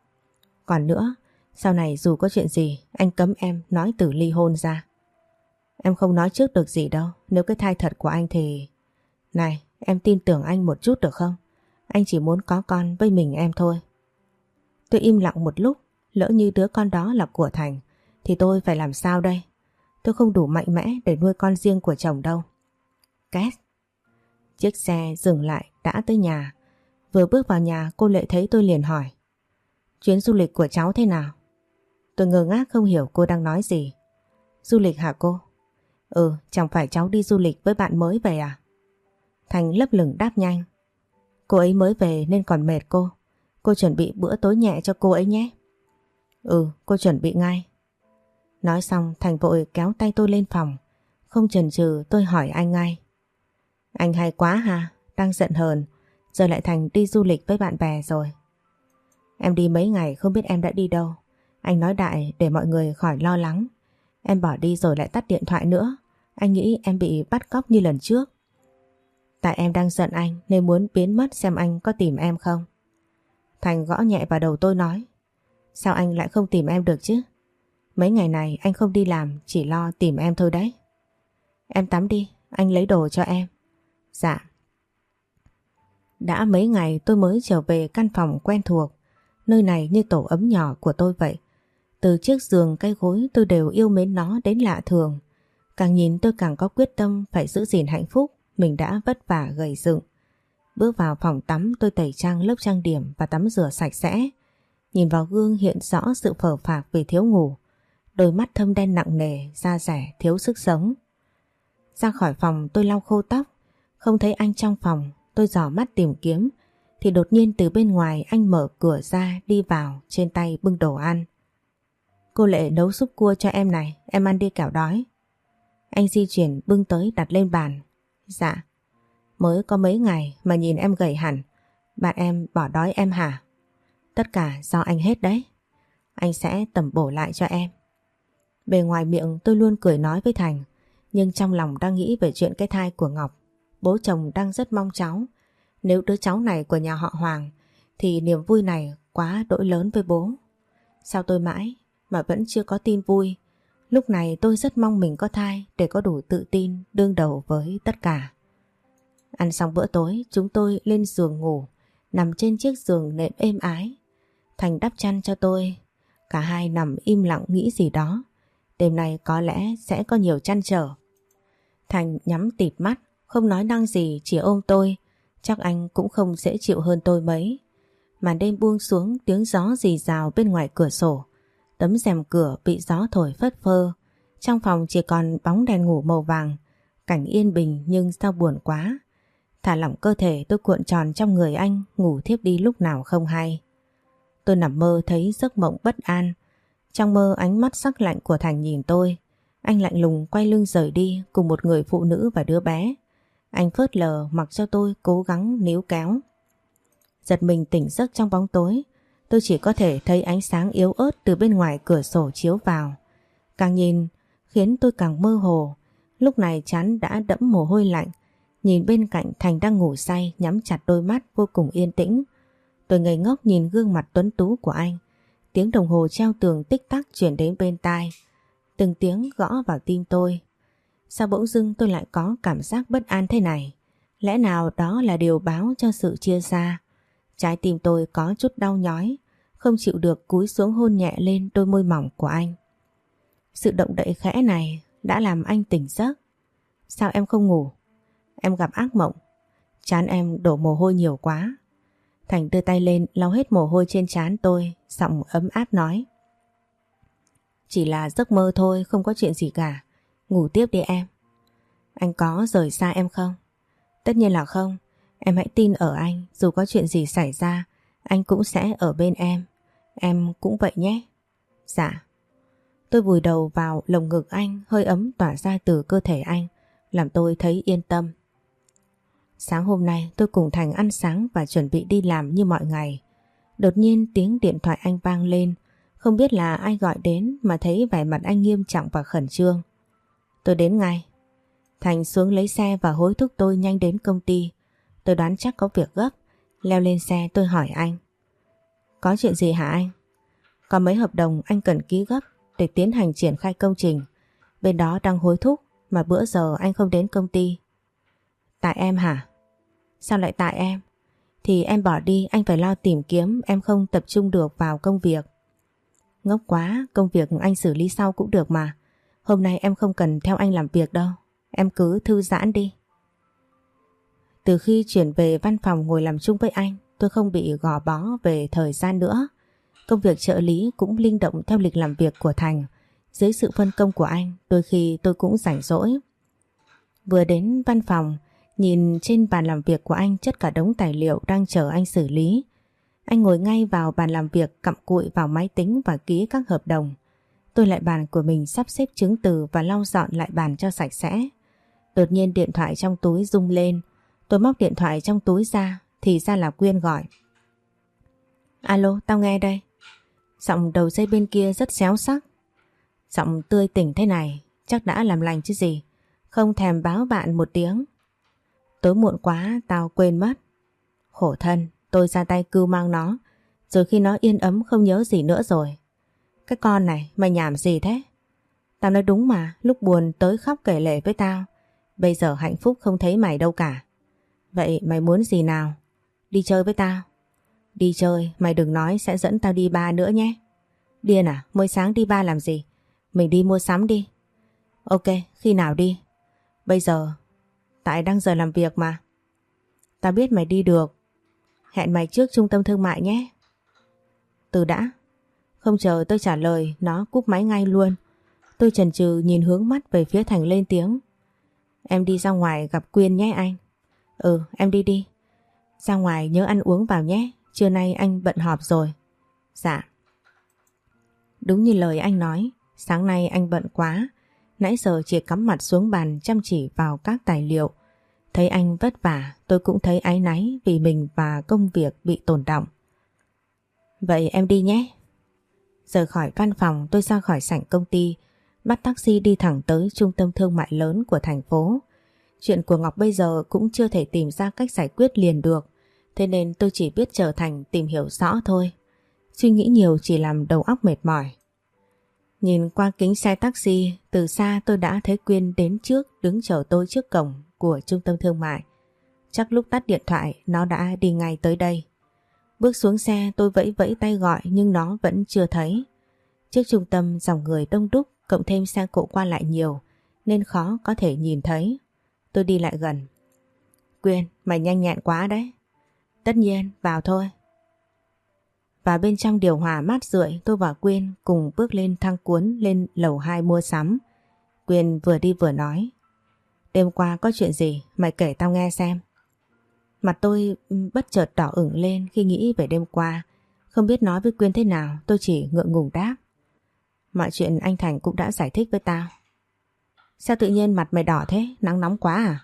Còn nữa, sau này dù có chuyện gì anh cấm em nói từ ly hôn ra. Em không nói trước được gì đâu. Nếu cái thai thật của anh thì... Này, em tin tưởng anh một chút được không? Anh chỉ muốn có con với mình em thôi. Tôi im lặng một lúc. Lỡ như đứa con đó là của Thành thì tôi phải làm sao đây? Tôi không đủ mạnh mẽ để nuôi con riêng của chồng đâu. Két. Chiếc xe dừng lại đã tới nhà. Vừa bước vào nhà cô Lệ thấy tôi liền hỏi. Chuyến du lịch của cháu thế nào? Tôi ngơ ngác không hiểu cô đang nói gì. Du lịch hả cô? Ừ, chẳng phải cháu đi du lịch với bạn mới về à? Thành lấp lửng đáp nhanh. Cô ấy mới về nên còn mệt cô. Cô chuẩn bị bữa tối nhẹ cho cô ấy nhé. Ừ, cô chuẩn bị ngay. Nói xong Thành vội kéo tay tôi lên phòng. Không chần chừ tôi hỏi anh ngay. Anh hay quá ha, đang giận hờn giờ lại thành đi du lịch với bạn bè rồi. Em đi mấy ngày không biết em đã đi đâu. Anh nói đại để mọi người khỏi lo lắng. Em bỏ đi rồi lại tắt điện thoại nữa. Anh nghĩ em bị bắt cóc như lần trước. Tại em đang giận anh nên muốn biến mất xem anh có tìm em không. Thành gõ nhẹ vào đầu tôi nói. Sao anh lại không tìm em được chứ? Mấy ngày này anh không đi làm, chỉ lo tìm em thôi đấy. Em tắm đi, anh lấy đồ cho em. Dạ. Đã mấy ngày tôi mới trở về căn phòng quen thuộc. Nơi này như tổ ấm nhỏ của tôi vậy. Từ chiếc giường cái gối tôi đều yêu mến nó đến lạ thường. Càng nhìn tôi càng có quyết tâm phải giữ gìn hạnh phúc mình đã vất vả gầy dựng. Bước vào phòng tắm tôi tẩy trang lớp trang điểm và tắm rửa sạch sẽ. Nhìn vào gương hiện rõ sự phờ phạc vì thiếu ngủ. Đôi mắt thâm đen nặng nề, da dẻ, thiếu sức sống. Ra khỏi phòng tôi lau khô tóc. Không thấy anh trong phòng, tôi dò mắt tìm kiếm. Thì đột nhiên từ bên ngoài anh mở cửa ra đi vào, trên tay bưng đồ ăn. Cô Lệ nấu súp cua cho em này, em ăn đi kẻo đói. Anh di chuyển bưng tới đặt lên bàn. Dạ. Mới có mấy ngày mà nhìn em gầy hẳn. Bạn em bỏ đói em hả? Tất cả do anh hết đấy. Anh sẽ tẩm bổ lại cho em. Bề ngoài miệng tôi luôn cười nói với Thành, nhưng trong lòng đang nghĩ về chuyện cái thai của Ngọc. Bố chồng đang rất mong cháu. Nếu đứa cháu này của nhà họ Hoàng thì niềm vui này quá đỗi lớn với bố. Sao tôi mãi mà vẫn chưa có tin vui? Lúc này tôi rất mong mình có thai để có đủ tự tin đương đầu với tất cả. Ăn xong bữa tối chúng tôi lên giường ngủ, nằm trên chiếc giường nệm êm ái. Thành đắp chăn cho tôi. Cả hai nằm im lặng nghĩ gì đó. Đêm nay có lẽ sẽ có nhiều trăn trở. Thành nhắm tịt mắt, không nói năng gì, chỉ ôm tôi. Chắc anh cũng không dễ chịu hơn tôi mấy. Màn đêm buông xuống, tiếng gió rì rào bên ngoài cửa sổ. Tấm rèm cửa bị gió thổi phất phơ. Trong phòng chỉ còn bóng đèn ngủ màu vàng. Cảnh yên bình nhưng sao buồn quá. Thả lỏng cơ thể tôi cuộn tròn trong người anh, ngủ thiếp đi lúc nào không hay. Tôi nằm mơ thấy giấc mộng bất an. Trong mơ ánh mắt sắc lạnh của Thành nhìn tôi. Anh lạnh lùng quay lưng rời đi cùng một người phụ nữ và đứa bé. Anh phớt lờ mặc cho tôi cố gắng níu kéo. Giật mình tỉnh giấc trong bóng tối. Tôi chỉ có thể thấy ánh sáng yếu ớt từ bên ngoài cửa sổ chiếu vào. Càng nhìn khiến tôi càng mơ hồ. Lúc này trán đã đẫm mồ hôi lạnh. Nhìn bên cạnh Thành đang ngủ say, nhắm chặt đôi mắt vô cùng yên tĩnh. Tôi ngây ngốc nhìn gương mặt tuấn tú của anh. Tiếng đồng hồ treo tường tích tắc chuyển đến bên tai. Từng tiếng gõ vào tim tôi. Sao bỗng dưng tôi lại có cảm giác bất an thế này? Lẽ nào đó là điều báo cho sự chia xa? Trái tim tôi có chút đau nhói, không chịu được cúi xuống hôn nhẹ lên đôi môi mỏng của anh. Sự động đậy khẽ này đã làm anh tỉnh giấc. Sao em không ngủ? Em gặp ác mộng. Trán em đổ mồ hôi nhiều quá. Thành đưa tay lên lau hết mồ hôi trên trán tôi, giọng ấm áp nói. Chỉ là giấc mơ thôi, không có chuyện gì cả. Ngủ tiếp đi em. Anh có rời xa em không? Tất nhiên là không. Em hãy tin ở anh, dù có chuyện gì xảy ra, anh cũng sẽ ở bên em. Em cũng vậy nhé. Dạ. Tôi vùi đầu vào lồng ngực anh, hơi ấm tỏa ra từ cơ thể anh, làm tôi thấy yên tâm. Sáng hôm nay tôi cùng Thành ăn sáng và chuẩn bị đi làm như mọi ngày. Đột nhiên tiếng điện thoại anh vang lên. Không biết là ai gọi đến mà thấy vẻ mặt anh nghiêm trọng và khẩn trương. Tôi đến ngay. Thành xuống lấy xe và hối thúc tôi nhanh đến công ty. Tôi đoán chắc có việc gấp. Leo lên xe tôi hỏi anh. Có chuyện gì hả anh? Có mấy hợp đồng anh cần ký gấp để tiến hành triển khai công trình. Bên đó đang hối thúc mà bữa giờ anh không đến công ty. Tại em hả? Sao lại tại em? Thì em bỏ đi anh phải lo tìm kiếm, em không tập trung được vào công việc. Ngốc quá, công việc anh xử lý sau cũng được mà. Hôm nay em không cần theo anh làm việc đâu. Em cứ thư giãn đi. Từ khi chuyển về văn phòng ngồi làm chung với anh, tôi không bị gò bó về thời gian nữa. Công việc trợ lý cũng linh động theo lịch làm việc của Thành. Dưới sự phân công của anh, đôi khi tôi cũng rảnh rỗi. Vừa đến văn phòng, nhìn trên bàn làm việc của anh chất cả đống tài liệu đang chờ anh xử lý. Anh ngồi ngay vào bàn làm việc, cặm cụi vào máy tính và ký các hợp đồng. Tôi lại bàn của mình sắp xếp chứng từ và lau dọn lại bàn cho sạch sẽ. Đột nhiên điện thoại trong túi rung lên. Tôi móc điện thoại trong túi ra, thì ra là Quyên gọi. Alo, tao nghe đây. Giọng đầu dây bên kia rất réo sắc. Giọng tươi tỉnh thế này, chắc đã làm lành chứ gì. Không thèm báo bạn một tiếng. Tối muộn quá, tao quên mất. Khổ thân, tôi ra tay cưu mang nó. Rồi khi nó yên ấm không nhớ gì nữa rồi. Cái con này mày nhảm gì thế? Tao nói đúng mà, lúc buồn tới khóc kể lể với tao. Bây giờ hạnh phúc không thấy mày đâu cả. Vậy mày muốn gì nào? Đi chơi với tao. Đi chơi, mày đừng nói sẽ dẫn tao đi bar nữa nhé. Điên à, mới sáng đi bar làm gì? Mình đi mua sắm đi. Ok, khi nào đi? Bây giờ. Tại đang giờ làm việc mà. Tao biết mày đi được. Hẹn mày trước trung tâm thương mại nhé. Từ đã. Không chờ tôi trả lời, nó cúp máy ngay luôn. Tôi chần chừ nhìn hướng mắt về phía Thành lên tiếng. Em đi ra ngoài gặp Quyên nhé anh. Ừ, em đi đi. Ra ngoài nhớ ăn uống vào nhé. Trưa nay anh bận họp rồi. Dạ. Đúng như lời anh nói, sáng nay anh bận quá. Nãy giờ chỉ cắm mặt xuống bàn chăm chỉ vào các tài liệu. Thấy anh vất vả, tôi cũng thấy áy náy vì mình và công việc bị tồn đọng. Vậy em đi nhé. Rời khỏi văn phòng, tôi ra khỏi sảnh công ty, bắt taxi đi thẳng tới trung tâm thương mại lớn của thành phố. Chuyện của Ngọc bây giờ cũng chưa thể tìm ra cách giải quyết liền được, thế nên tôi chỉ biết chờ Thành tìm hiểu rõ thôi. Suy nghĩ nhiều chỉ làm đầu óc mệt mỏi. Nhìn qua kính xe taxi, từ xa tôi đã thấy Quyên đến trước đứng chờ tôi trước cổng của trung tâm thương mại. Chắc lúc tắt điện thoại nó đã đi ngay tới đây. Bước xuống xe tôi vẫy vẫy tay gọi nhưng nó vẫn chưa thấy. Trước trung tâm dòng người đông đúc cộng thêm xe cộ qua lại nhiều nên khó có thể nhìn thấy. Tôi đi lại gần. Quyên, mày nhanh nhẹn quá đấy. Tất nhiên, vào thôi. Và bên trong điều hòa mát rượi, tôi và Quyên cùng bước lên thang cuốn lên lầu 2 mua sắm. Quyên vừa đi vừa nói. Đêm qua có chuyện gì, mày kể tao nghe xem. Mặt tôi bất chợt đỏ ửng lên khi nghĩ về đêm qua. Không biết nói với Quyên thế nào, tôi chỉ ngượng ngùng đáp. Mọi chuyện anh Thành cũng đã giải thích với tao. Sao tự nhiên mặt mày đỏ thế, nắng nóng quá à?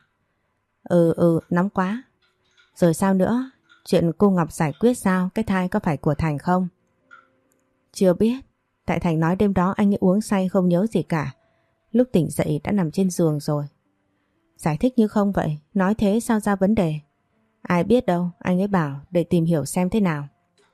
Nóng quá. Rồi sao nữa? Chuyện cô Ngọc giải quyết sao? Cái thai có phải của Thành không? Chưa biết. Tại Thành nói đêm đó anh ấy uống say không nhớ gì cả. Lúc tỉnh dậy đã nằm trên giường rồi. Giải thích như không vậy. Nói thế sao ra vấn đề? Ai biết đâu. Anh ấy bảo để tìm hiểu xem thế nào.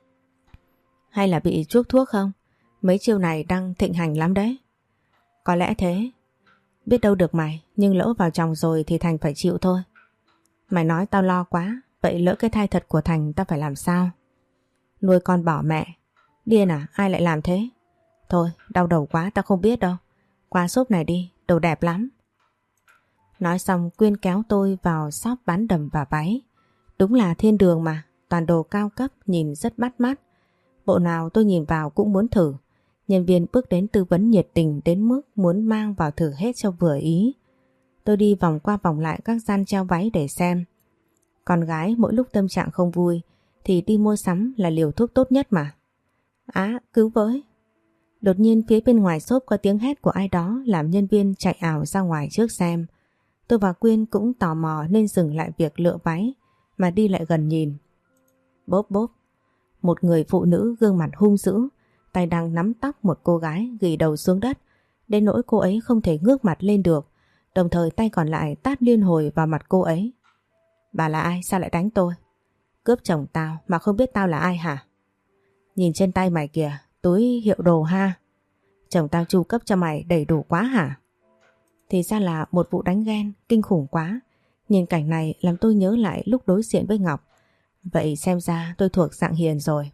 Hay là bị chuốc thuốc không? Mấy chiêu này đang thịnh hành lắm đấy. Có lẽ thế. Biết đâu được mày. Nhưng lỡ vào chồng rồi thì Thành phải chịu thôi. Mày nói tao lo quá. Vậy lỡ cái thai thật của Thành tao phải làm sao? Nuôi con bỏ mẹ. Điên à? Ai lại làm thế? Thôi đau đầu quá tao không biết đâu. Qua shop này đi, đồ đẹp lắm. Nói xong Quyên kéo tôi vào shop bán đầm và váy. Đúng là thiên đường mà. Toàn đồ cao cấp nhìn rất bắt mắt. Bộ nào tôi nhìn vào cũng muốn thử. Nhân viên bước đến tư vấn nhiệt tình đến mức muốn mang vào thử hết cho vừa ý. Tôi đi vòng qua vòng lại các gian treo váy để xem. Con gái mỗi lúc tâm trạng không vui thì đi mua sắm là liều thuốc tốt nhất mà. Á, cứu với. Đột nhiên phía bên ngoài shop có tiếng hét của ai đó làm nhân viên chạy ảo ra ngoài trước xem. Tôi và Quyên cũng tò mò nên dừng lại việc lựa váy mà đi lại gần nhìn. Bốp bốp. Một người phụ nữ gương mặt hung dữ, tay đang nắm tóc một cô gái ghì đầu xuống đất, đến nỗi cô ấy không thể ngước mặt lên được, đồng thời tay còn lại tát liên hồi vào mặt cô ấy. Bà là ai? Sao lại đánh tôi? Cướp chồng tao mà không biết tao là ai hả? Nhìn trên tay mày kìa, túi hiệu đồ ha. Chồng tao chu cấp cho mày đầy đủ quá hả? Thì ra là một vụ đánh ghen kinh khủng quá. Nhìn cảnh này làm tôi nhớ lại lúc đối diện với Ngọc. Vậy xem ra tôi thuộc dạng hiền rồi.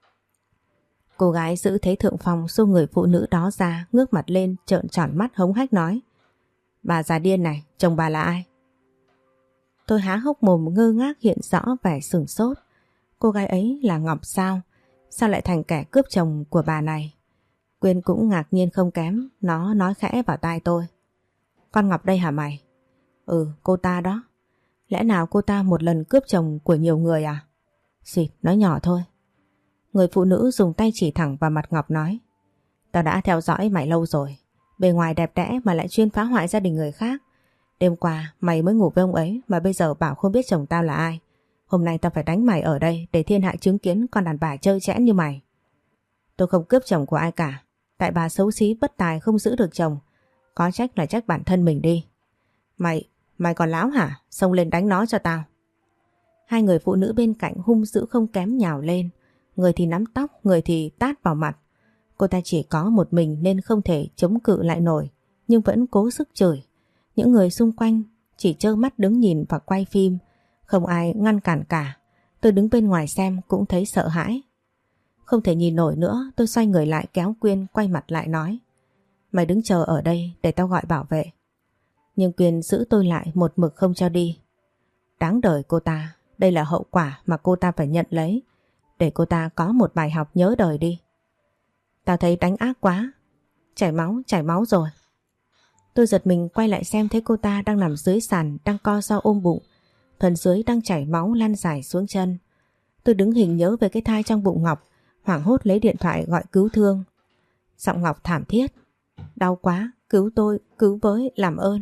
Cô gái giữ thế thượng phong xô người phụ nữ đó ra, ngước mặt lên trợn tròn mắt hống hách nói. Bà già điên này, chồng bà là ai? Tôi há hốc mồm ngơ ngác hiện rõ vẻ sửng sốt. Cô gái ấy là Ngọc sao? Sao lại thành kẻ cướp chồng của bà này? Quyên cũng ngạc nhiên không kém, nó nói khẽ vào tai tôi. Con Ngọc đây hả mày? Ừ, cô ta đó. Lẽ nào cô ta một lần cướp chồng của nhiều người à? Xịt, nói nhỏ thôi. Người phụ nữ dùng tay chỉ thẳng vào mặt Ngọc nói. Tao đã theo dõi mày lâu rồi. Bề ngoài đẹp đẽ mà lại chuyên phá hoại gia đình người khác. Đêm qua mày mới ngủ với ông ấy mà bây giờ bảo không biết chồng tao là ai. Hôm nay tao phải đánh mày ở đây để thiên hạ chứng kiến con đàn bà trơ trẽn như mày. Tôi không cướp chồng của ai cả. Tại bà xấu xí bất tài không giữ được chồng. Có trách là trách bản thân mình đi. Mày còn láo hả? Xông lên đánh nó cho tao. Hai người phụ nữ bên cạnh hung dữ không kém nhào lên. Người thì nắm tóc, người thì tát vào mặt. Cô ta chỉ có một mình nên không thể chống cự lại nổi, nhưng vẫn cố sức chửi. Những người xung quanh chỉ trơ mắt đứng nhìn và quay phim, không ai ngăn cản cả. Tôi đứng bên ngoài xem cũng thấy sợ hãi. Không thể nhìn nổi nữa, tôi xoay người lại kéo Quyên quay mặt lại nói: mày đứng chờ ở đây để tao gọi bảo vệ. Nhưng Quyên giữ tôi lại một mực không cho đi. Đáng đời cô ta, đây là hậu quả mà cô ta phải nhận lấy, để cô ta có một bài học nhớ đời đi. Tao thấy đánh ác quá, chảy máu rồi. Tôi giật mình quay lại xem thấy cô ta đang nằm dưới sàn, đang co ro ôm bụng, phần dưới đang chảy máu lan dài xuống chân. Tôi đứng hình nhớ về cái thai trong bụng Ngọc, hoảng hốt lấy điện thoại gọi cứu thương. Giọng Ngọc thảm thiết: đau quá, cứu tôi, cứu với, làm ơn.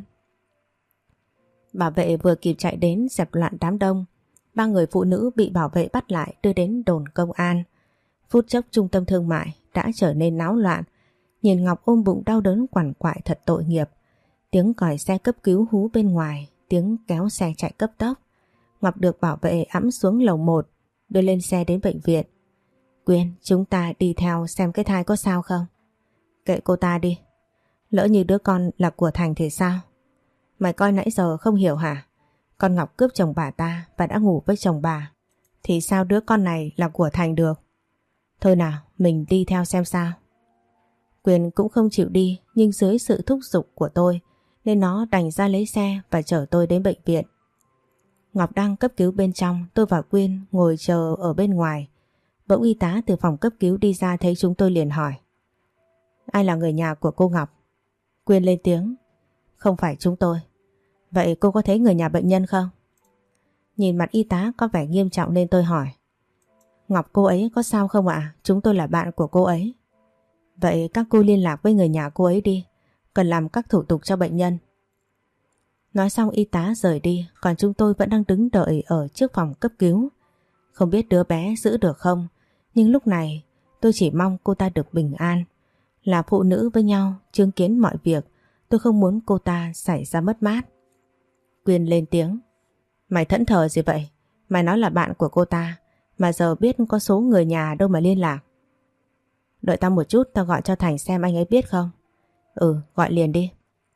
Bảo vệ vừa kịp chạy đến dẹp loạn đám đông. 3 người phụ nữ bị bảo vệ bắt lại đưa đến đồn công an. Phút chốc trung tâm thương mại đã trở nên náo loạn. Nhìn Ngọc ôm bụng đau đớn quằn quại thật tội nghiệp. Tiếng còi xe cấp cứu hú bên ngoài, tiếng kéo xe chạy cấp tốc. Ngọc được bảo vệ ẵm xuống lầu 1, đưa lên xe đến bệnh viện. Quyên, chúng ta đi theo xem cái thai có sao không? Kệ cô ta đi. Lỡ như đứa con là của Thành thì sao? Mày coi nãy giờ không hiểu hả? Con Ngọc cướp chồng bà ta và đã ngủ với chồng bà, thì sao đứa con này là của Thành được? Thôi nào, mình đi theo xem sao. Quyên cũng không chịu đi, nhưng dưới sự thúc giục của tôi nên nó đành ra lấy xe và chở tôi đến bệnh viện. Ngọc đang cấp cứu bên trong, tôi và Quyên ngồi chờ ở bên ngoài. Bỗng y tá từ phòng cấp cứu đi ra thấy chúng tôi liền hỏi: ai là người nhà của cô Ngọc? Quyên lên tiếng: không phải chúng tôi. Vậy cô có thấy người nhà bệnh nhân không? Nhìn mặt y tá có vẻ nghiêm trọng nên tôi hỏi: Ngọc cô ấy có sao không ạ? Chúng tôi là bạn của cô ấy. Vậy các cô liên lạc với người nhà cô ấy đi, cần làm các thủ tục cho bệnh nhân. Nói xong y tá rời đi, còn chúng tôi vẫn đang đứng đợi ở trước phòng cấp cứu. Không biết đứa bé giữ được không, nhưng lúc này tôi chỉ mong cô ta được bình an. Là phụ nữ với nhau, chứng kiến mọi việc, tôi không muốn cô ta xảy ra mất mát. Quyên lên tiếng: mày thẫn thờ gì vậy? Mày nói là bạn của cô ta, mà giờ biết có số người nhà đâu mà liên lạc. Đợi tao một chút, tao gọi cho Thành xem anh ấy biết không. Ừ, gọi liền đi.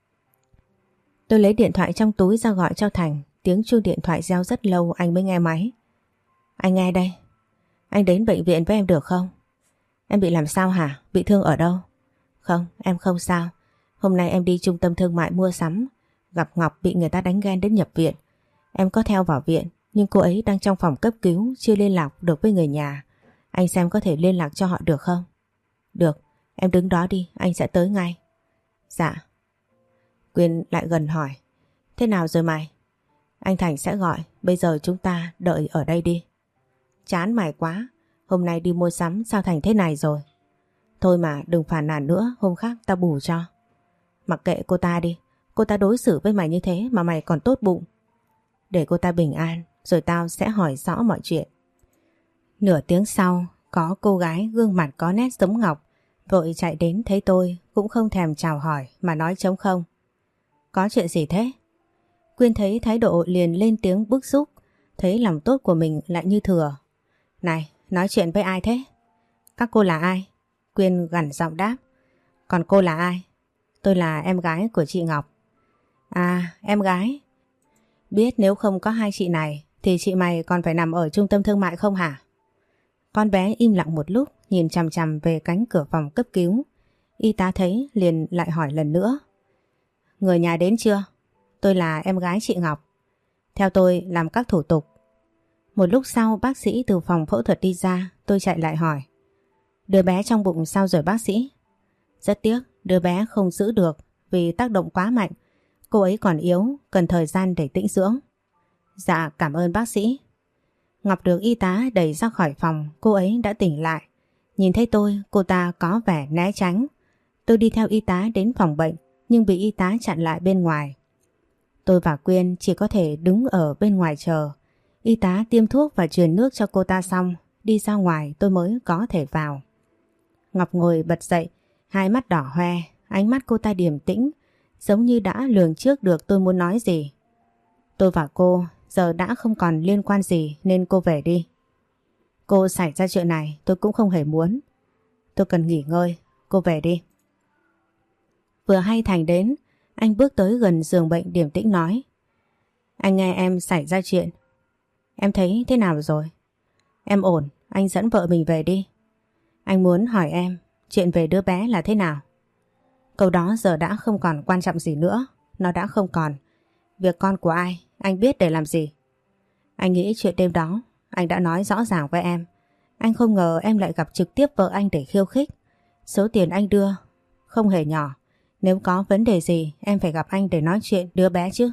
Tôi lấy điện thoại trong túi ra gọi cho Thành. Tiếng chuông điện thoại reo rất lâu anh mới nghe máy. Anh nghe đây. Anh đến bệnh viện với em được không? Em bị làm sao hả? Bị thương ở đâu? Không, em không sao. Hôm nay em đi trung tâm thương mại mua sắm, gặp Ngọc bị người ta đánh ghen đến nhập viện. Em có theo vào viện, nhưng cô ấy đang trong phòng cấp cứu, chưa liên lạc được với người nhà. Anh xem có thể liên lạc cho họ được không? Được, em đứng đó đi, anh sẽ tới ngay. Dạ. Quyên lại gần hỏi: thế nào rồi mày? Anh Thành sẽ gọi, bây giờ chúng ta đợi ở đây đi. Chán mày quá, hôm nay đi mua sắm sao thành thế này rồi? Thôi mà đừng phàn nàn nữa, hôm khác tao bù cho. Mặc kệ cô ta đi, cô ta đối xử với mày như thế mà mày còn tốt bụng. Để cô ta bình an, rồi tao sẽ hỏi rõ mọi chuyện. Nửa tiếng sau, có cô gái gương mặt có nét giống Ngọc vội chạy đến thấy tôi, cũng không thèm chào hỏi mà nói trống không. Có chuyện gì thế? Quyên thấy thái độ liền lên tiếng bức xúc, thấy lòng tốt của mình lại như thừa. Này, nói chuyện với ai thế? Các cô là ai? Quyên gằn giọng đáp. Còn cô là ai? Tôi là em gái của chị Ngọc. À, em gái. Biết nếu không có hai chị này thì chị mày còn phải nằm ở trung tâm thương mại không hả? Con bé im lặng một lúc, nhìn chằm chằm về cánh cửa phòng cấp cứu. Y tá thấy liền lại hỏi lần nữa. Người nhà đến chưa? Tôi là em gái chị Ngọc. Theo tôi làm các thủ tục. Một lúc sau bác sĩ từ phòng phẫu thuật đi ra, tôi chạy lại hỏi. Đứa bé trong bụng sao rồi bác sĩ? Rất tiếc, đứa bé không giữ được vì tác động quá mạnh. Cô ấy còn yếu, cần thời gian để tĩnh dưỡng. Dạ, cảm ơn bác sĩ. Ngọc được y tá đẩy ra khỏi phòng, cô ấy đã tỉnh lại. Nhìn thấy tôi, cô ta có vẻ né tránh. Tôi đi theo y tá đến phòng bệnh, nhưng bị y tá chặn lại bên ngoài. Tôi và Quyên chỉ có thể đứng ở bên ngoài chờ. Y tá tiêm thuốc và truyền nước cho cô ta xong, đi ra ngoài tôi mới có thể vào. Ngọc ngồi bật dậy, hai mắt đỏ hoe, ánh mắt cô ta điềm tĩnh, giống như đã lường trước được tôi muốn nói gì. Tôi và cô giờ đã không còn liên quan gì nên cô về đi. Cô xảy ra chuyện này tôi cũng không hề muốn. Tôi cần nghỉ ngơi, cô về đi. Vừa hay Thành đến, anh bước tới gần giường bệnh điềm tĩnh nói. Anh nghe em xảy ra chuyện. Em thấy thế nào rồi? Em ổn, anh dẫn vợ mình về đi. Anh muốn hỏi em, chuyện về đứa bé là thế nào? Câu đó giờ đã không còn quan trọng gì nữa. Nó đã không còn. Việc con của ai, anh biết để làm gì? Anh nghĩ chuyện đêm đó, anh đã nói rõ ràng với em. Anh không ngờ em lại gặp trực tiếp vợ anh để khiêu khích. Số tiền anh đưa không hề nhỏ. Nếu có vấn đề gì em phải gặp anh để nói chuyện đứa bé chứ.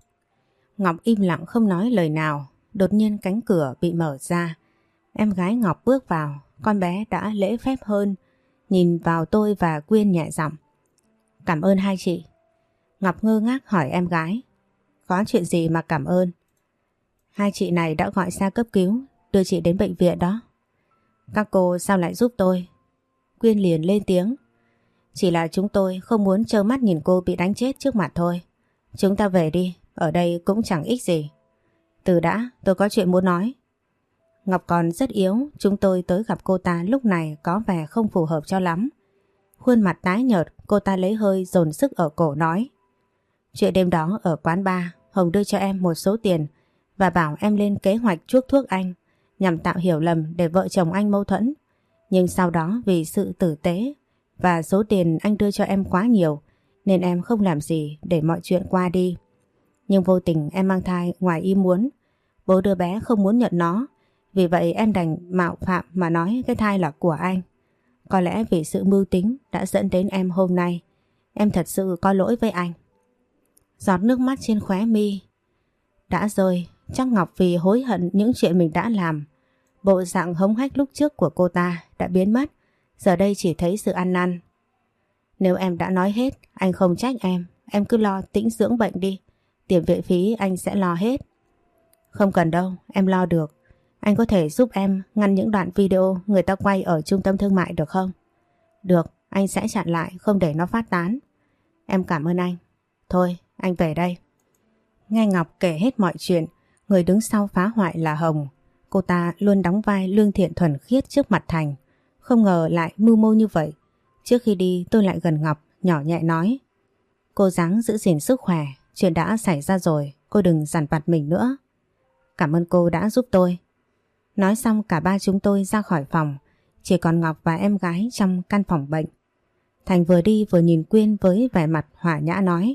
Ngọc im lặng không nói lời nào. Đột nhiên cánh cửa bị mở ra. Em gái Ngọc bước vào. Con bé đã lễ phép hơn. Nhìn vào tôi và Quyên nhẹ giọng. Cảm ơn hai chị. Ngọc ngơ ngác hỏi em gái. Có chuyện gì mà cảm ơn? Hai chị này đã gọi xe cấp cứu, đưa chị đến bệnh viện đó. Các cô sao lại giúp tôi? Quyên liền lên tiếng. Chỉ là chúng tôi không muốn trơ mắt nhìn cô bị đánh chết trước mặt thôi. Chúng ta về đi, ở đây cũng chẳng ích gì. Từ đã, tôi có chuyện muốn nói. Ngọc còn rất yếu, chúng tôi tới gặp cô ta lúc này có vẻ không phù hợp cho lắm. Khuôn mặt tái nhợt, cô ta lấy hơi dồn sức ở cổ nói. Chuyện đêm đó ở quán bar, Hồng đưa cho em một số tiền và bảo em lên kế hoạch chuốc thuốc anh nhằm tạo hiểu lầm để vợ chồng anh mâu thuẫn. Nhưng sau đó vì sự tử tế và số tiền anh đưa cho em quá nhiều nên em không làm gì để mọi chuyện qua đi. Nhưng vô tình em mang thai ngoài ý muốn. Bố đứa bé không muốn nhận nó, vì vậy em đành mạo phạm mà nói cái thai là của anh. Có lẽ vì sự mưu tính đã dẫn đến em hôm nay. Em thật sự có lỗi với anh. Giọt nước mắt trên khóe mi đã rơi. Chắc Ngọc vì hối hận những chuyện mình đã làm. Bộ dạng hống hách lúc trước của cô ta đã biến mất. Giờ đây chỉ thấy sự ăn năn. Nếu em đã nói hết, anh không trách em. Em cứ lo tĩnh dưỡng bệnh đi. Tiền viện phí anh sẽ lo hết. Không cần đâu, em lo được. Anh có thể giúp em ngăn những đoạn video người ta quay ở trung tâm thương mại được không? Được, anh sẽ chặn lại không để nó phát tán. Em cảm ơn anh. Thôi, anh về đây. Nghe Ngọc kể hết mọi chuyện, người đứng sau phá hoại là Hồng. Cô ta luôn đóng vai lương thiện thuần khiết trước mặt Thành. Không ngờ lại mưu mô như vậy. Trước khi đi tôi lại gần Ngọc, nhỏ nhẹ nói. Cô ráng giữ gìn sức khỏe, chuyện đã xảy ra rồi, cô đừng dằn vặt mình nữa. Cảm ơn cô đã giúp tôi. Nói xong cả ba chúng tôi ra khỏi phòng, chỉ còn Ngọc và em gái trong căn phòng bệnh. Thành vừa đi vừa nhìn Quyên với vẻ mặt hòa nhã nói.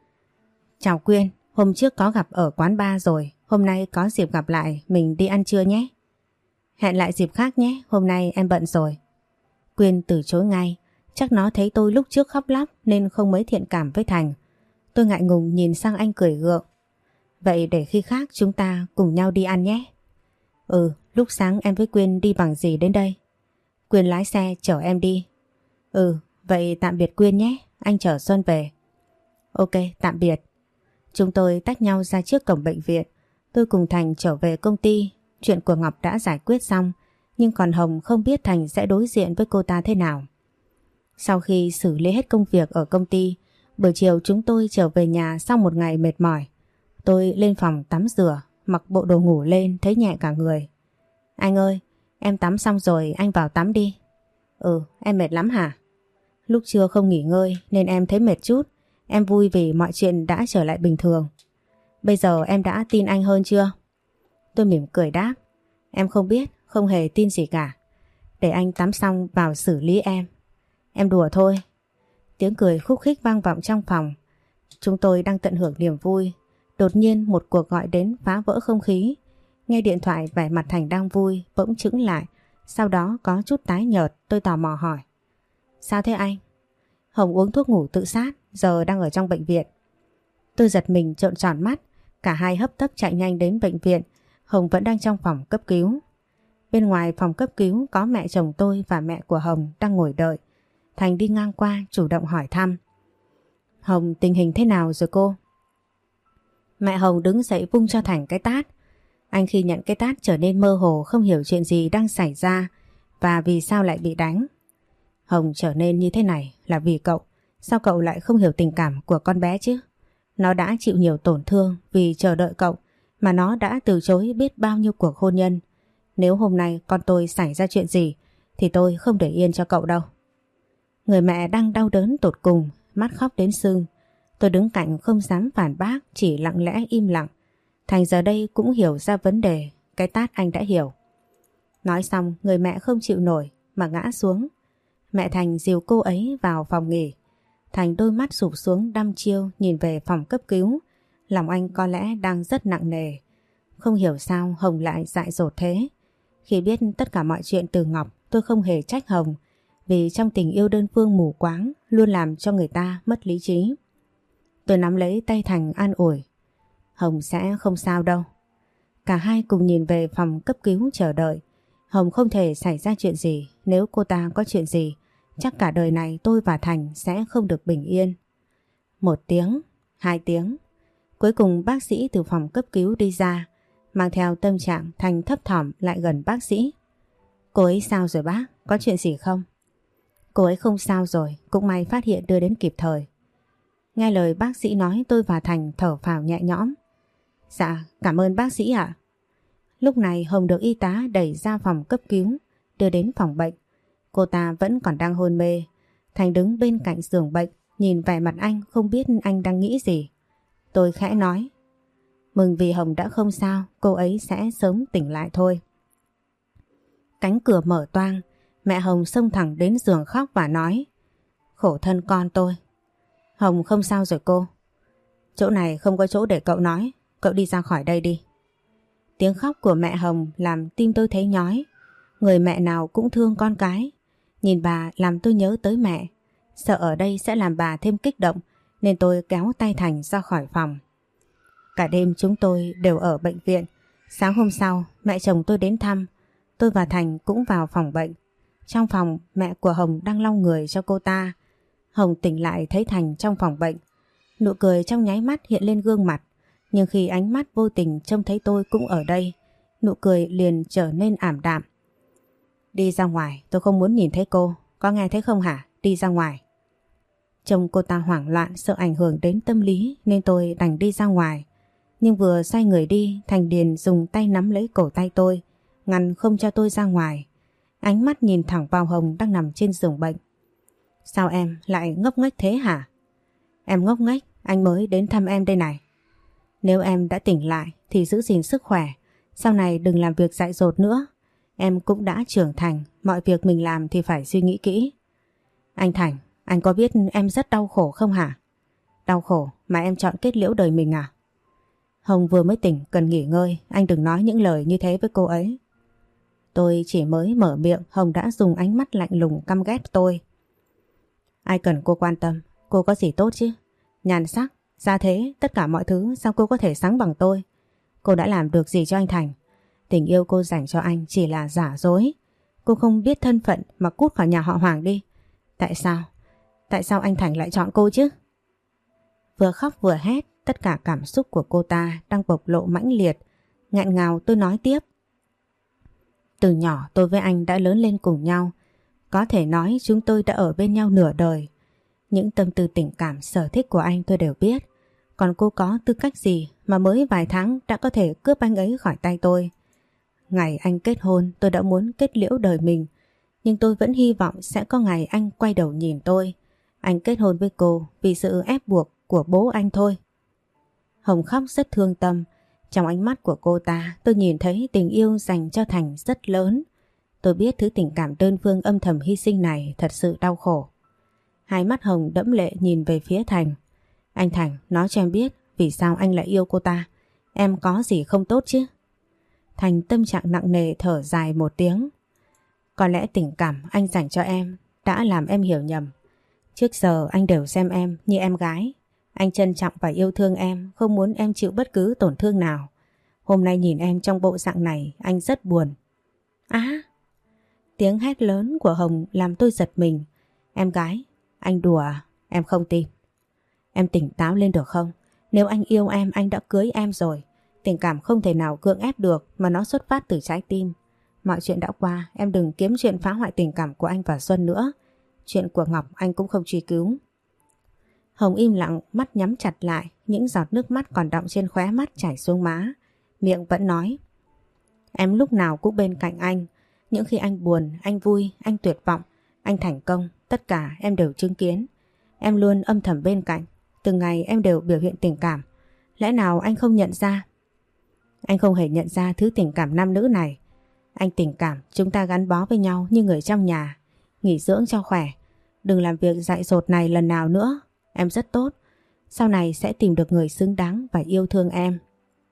Chào Quyên, hôm trước có gặp ở quán bar rồi, hôm nay có dịp gặp lại, mình đi ăn trưa nhé. Hẹn lại dịp khác nhé, hôm nay em bận rồi. Quyên từ chối ngay, chắc nó thấy tôi lúc trước khóc lóc nên không mấy thiện cảm với Thành. Tôi ngại ngùng nhìn sang anh cười gượng. Vậy để khi khác chúng ta cùng nhau đi ăn nhé. Ừ, lúc sáng em với Quyên đi bằng gì đến đây? Quyên lái xe chở em đi. Ừ, vậy tạm biệt Quyên nhé, anh chở Xuân về. Ok, tạm biệt. Chúng tôi tách nhau ra trước cổng bệnh viện. Tôi cùng Thành trở về công ty. Chuyện của Ngọc đã giải quyết xong, nhưng còn Hồng không biết Thành sẽ đối diện với cô ta thế nào. Sau khi xử lý hết công việc ở công ty, buổi chiều chúng tôi trở về nhà sau một ngày mệt mỏi. Tôi lên phòng tắm rửa, mặc bộ đồ ngủ lên thấy nhẹ cả người. Anh ơi, em tắm xong rồi anh vào tắm đi. Ừ, em mệt lắm hả? Lúc trưa không nghỉ ngơi nên em thấy mệt chút. Em vui vì mọi chuyện đã trở lại bình thường. Bây giờ em đã tin anh hơn chưa? Tôi mỉm cười đáp. Em không biết, không hề tin gì cả. Để anh tắm xong vào xử lý em. Em đùa thôi. Tiếng cười khúc khích vang vọng trong phòng. Chúng tôi đang tận hưởng niềm vui. Đột nhiên một cuộc gọi đến phá vỡ không khí. Nghe điện thoại vẻ mặt Thành đang vui, bỗng chững lại. Sau đó có chút tái nhợt, tôi tò mò hỏi. Sao thế anh? Hồng uống thuốc ngủ tự sát, giờ đang ở trong bệnh viện. Tôi giật mình trợn tròn mắt. Cả hai hấp tấp chạy nhanh đến bệnh viện. Hồng vẫn đang trong phòng cấp cứu. Bên ngoài phòng cấp cứu có mẹ chồng tôi và mẹ của Hồng đang ngồi đợi. Thành đi ngang qua chủ động hỏi thăm. Hồng, tình hình thế nào rồi cô? Mẹ Hồng đứng dậy vung cho Thành cái tát. Anh khi nhận cái tát trở nên mơ hồ, không hiểu chuyện gì đang xảy ra và vì sao lại bị đánh. Hồng trở nên như thế này là vì cậu. Sao cậu lại không hiểu tình cảm của con bé chứ? Nó đã chịu nhiều tổn thương vì chờ đợi cậu mà nó đã từ chối biết bao nhiêu cuộc hôn nhân. Nếu hôm nay con tôi xảy ra chuyện gì thì tôi không để yên cho cậu đâu. Người mẹ đang đau đớn tột cùng, mắt khóc đến sưng. Tôi đứng cạnh không dám phản bác, chỉ lặng lẽ im lặng. Thành giờ đây cũng hiểu ra vấn đề, cái tát anh đã hiểu. Nói xong người mẹ không chịu nổi mà ngã xuống. Mẹ Thành dìu cô ấy vào phòng nghỉ. Thành đôi mắt sụp xuống đăm chiêu nhìn về phòng cấp cứu. Lòng anh có lẽ đang rất nặng nề. Không hiểu sao Hồng lại dại dột thế. Khi biết tất cả mọi chuyện từ Ngọc, tôi không hề trách Hồng, vì trong tình yêu đơn phương mù quáng luôn làm cho người ta mất lý trí. Tôi nắm lấy tay Thành an ủi. Hồng sẽ không sao đâu. Cả hai cùng nhìn về phòng cấp cứu chờ đợi. Hồng không thể xảy ra chuyện gì. Nếu cô ta có chuyện gì, chắc cả đời này tôi và Thành sẽ không được bình yên. 1 tiếng, 2 tiếng. Cuối cùng bác sĩ từ phòng cấp cứu đi ra. Mang theo tâm trạng Thành thấp thỏm lại gần bác sĩ. Cô ấy sao rồi bác? Có chuyện gì không? Cô ấy không sao rồi, cũng may phát hiện đưa đến kịp thời. Nghe lời bác sĩ nói, tôi và Thành thở phào nhẹ nhõm. Dạ, cảm ơn bác sĩ ạ. Lúc này Hồng được y tá đẩy ra phòng cấp cứu, đưa đến phòng bệnh. Cô ta vẫn còn đang hôn mê. Thành đứng bên cạnh giường bệnh, nhìn vẻ mặt anh không biết anh đang nghĩ gì. Tôi khẽ nói. Mừng vì Hồng đã không sao, cô ấy sẽ sớm tỉnh lại thôi. Cánh cửa mở toang, mẹ Hồng xông thẳng đến giường khóc và nói. Khổ thân con tôi. Hồng không sao rồi cô. Chỗ này không có chỗ để cậu nói, cậu đi ra khỏi đây đi. Tiếng khóc của mẹ Hồng làm tim tôi thấy nhói. Người mẹ nào cũng thương con cái. Nhìn bà làm tôi nhớ tới mẹ. Sợ ở đây sẽ làm bà thêm kích động, nên tôi kéo tay Thành ra khỏi phòng. Cả đêm chúng tôi đều ở bệnh viện. Sáng hôm sau mẹ chồng tôi đến thăm. Tôi và Thành cũng vào phòng bệnh. Trong phòng mẹ của Hồng đang lau người cho cô ta. Hồng tỉnh lại thấy Thành trong phòng bệnh. Nụ cười trong nháy mắt hiện lên gương mặt. Nhưng khi ánh mắt vô tình trông thấy tôi cũng ở đây, nụ cười liền trở nên ảm đạm. Đi ra ngoài, tôi không muốn nhìn thấy cô. Có nghe thấy không hả? Đi ra ngoài. Trông cô ta hoảng loạn, sợ ảnh hưởng đến tâm lý nên tôi đành đi ra ngoài. Nhưng vừa xoay người đi, Thành Điền dùng tay nắm lấy cổ tay tôi, ngăn không cho tôi ra ngoài. Ánh mắt nhìn thẳng vào Hồng đang nằm trên giường bệnh. Sao em lại ngốc nghếch thế hả? Em ngốc nghếch, anh mới đến thăm em đây này. Nếu em đã tỉnh lại thì giữ gìn sức khỏe. Sau này đừng làm việc dại dột nữa. Em cũng đã trưởng thành, mọi việc mình làm thì phải suy nghĩ kỹ. Anh Thành, anh có biết em rất đau khổ không hả? Đau khổ mà em chọn kết liễu đời mình à? Hồng vừa mới tỉnh, cần nghỉ ngơi. Anh đừng nói những lời như thế với cô ấy. Tôi chỉ mới mở miệng, Hồng đã dùng ánh mắt lạnh lùng căm ghét tôi. Ai cần cô quan tâm, cô có gì tốt chứ? Nhan sắc, gia thế, tất cả mọi thứ sao cô có thể sánh bằng tôi? Cô đã làm được gì cho anh Thành? Tình yêu cô dành cho anh chỉ là giả dối. Cô không biết thân phận mà cút khỏi nhà họ Hoàng đi. Tại sao? Tại sao anh Thành lại chọn cô chứ? Vừa khóc vừa hét, tất cả cảm xúc của cô ta đang bộc lộ mãnh liệt. Nghẹn ngào tôi nói tiếp. Từ nhỏ tôi với anh đã lớn lên cùng nhau. Có thể nói chúng tôi đã ở bên nhau nửa đời. Những tâm tư tình cảm sở thích của anh tôi đều biết. Còn cô có tư cách gì mà mới vài tháng đã có thể cướp anh ấy khỏi tay tôi? Ngày anh kết hôn tôi đã muốn kết liễu đời mình. Nhưng tôi vẫn hy vọng sẽ có ngày anh quay đầu nhìn tôi. Anh kết hôn với cô vì sự ép buộc của bố anh thôi. Hồng khóc rất thương tâm. Trong ánh mắt của cô ta tôi nhìn thấy tình yêu dành cho Thành rất lớn. Tôi biết thứ tình cảm đơn phương âm thầm hy sinh này thật sự đau khổ. Hai mắt Hồng đẫm lệ nhìn về phía Thành. Anh Thành, nói cho em biết vì sao anh lại yêu cô ta. Em có gì không tốt chứ? Thành tâm trạng nặng nề thở dài một tiếng. Có lẽ tình cảm anh dành cho em đã làm em hiểu nhầm. Trước giờ anh đều xem em như em gái. Anh trân trọng và yêu thương em, không muốn em chịu bất cứ tổn thương nào. Hôm nay nhìn em trong bộ dạng này, anh rất buồn. Á! Tiếng hét lớn của Hồng làm tôi giật mình. Em gái, anh đùa à? Em không tin. Em tỉnh táo lên được không? Nếu anh yêu em, anh đã cưới em rồi. Tình cảm không thể nào cưỡng ép được mà nó xuất phát từ trái tim. Mọi chuyện đã qua, em đừng kiếm chuyện phá hoại tình cảm của anh và Xuân nữa. Chuyện của Ngọc anh cũng không truy cứu. Hồng im lặng, mắt nhắm chặt lại, những giọt nước mắt còn đọng trên khóe mắt chảy xuống má. Miệng vẫn nói. Em lúc nào cũng bên cạnh anh. Những khi anh buồn, anh vui, anh tuyệt vọng, Anh thành công, tất cả em đều chứng kiến. Em luôn âm thầm bên cạnh. Từng ngày em đều biểu hiện tình cảm. Lẽ nào anh không nhận ra? Anh không hề nhận ra thứ tình cảm nam nữ này. Anh tình cảm chúng ta gắn bó với nhau như người trong nhà. Nghỉ dưỡng cho khỏe. Đừng làm việc dại dột này lần nào nữa. Em rất tốt. Sau này sẽ tìm được người xứng đáng và yêu thương em.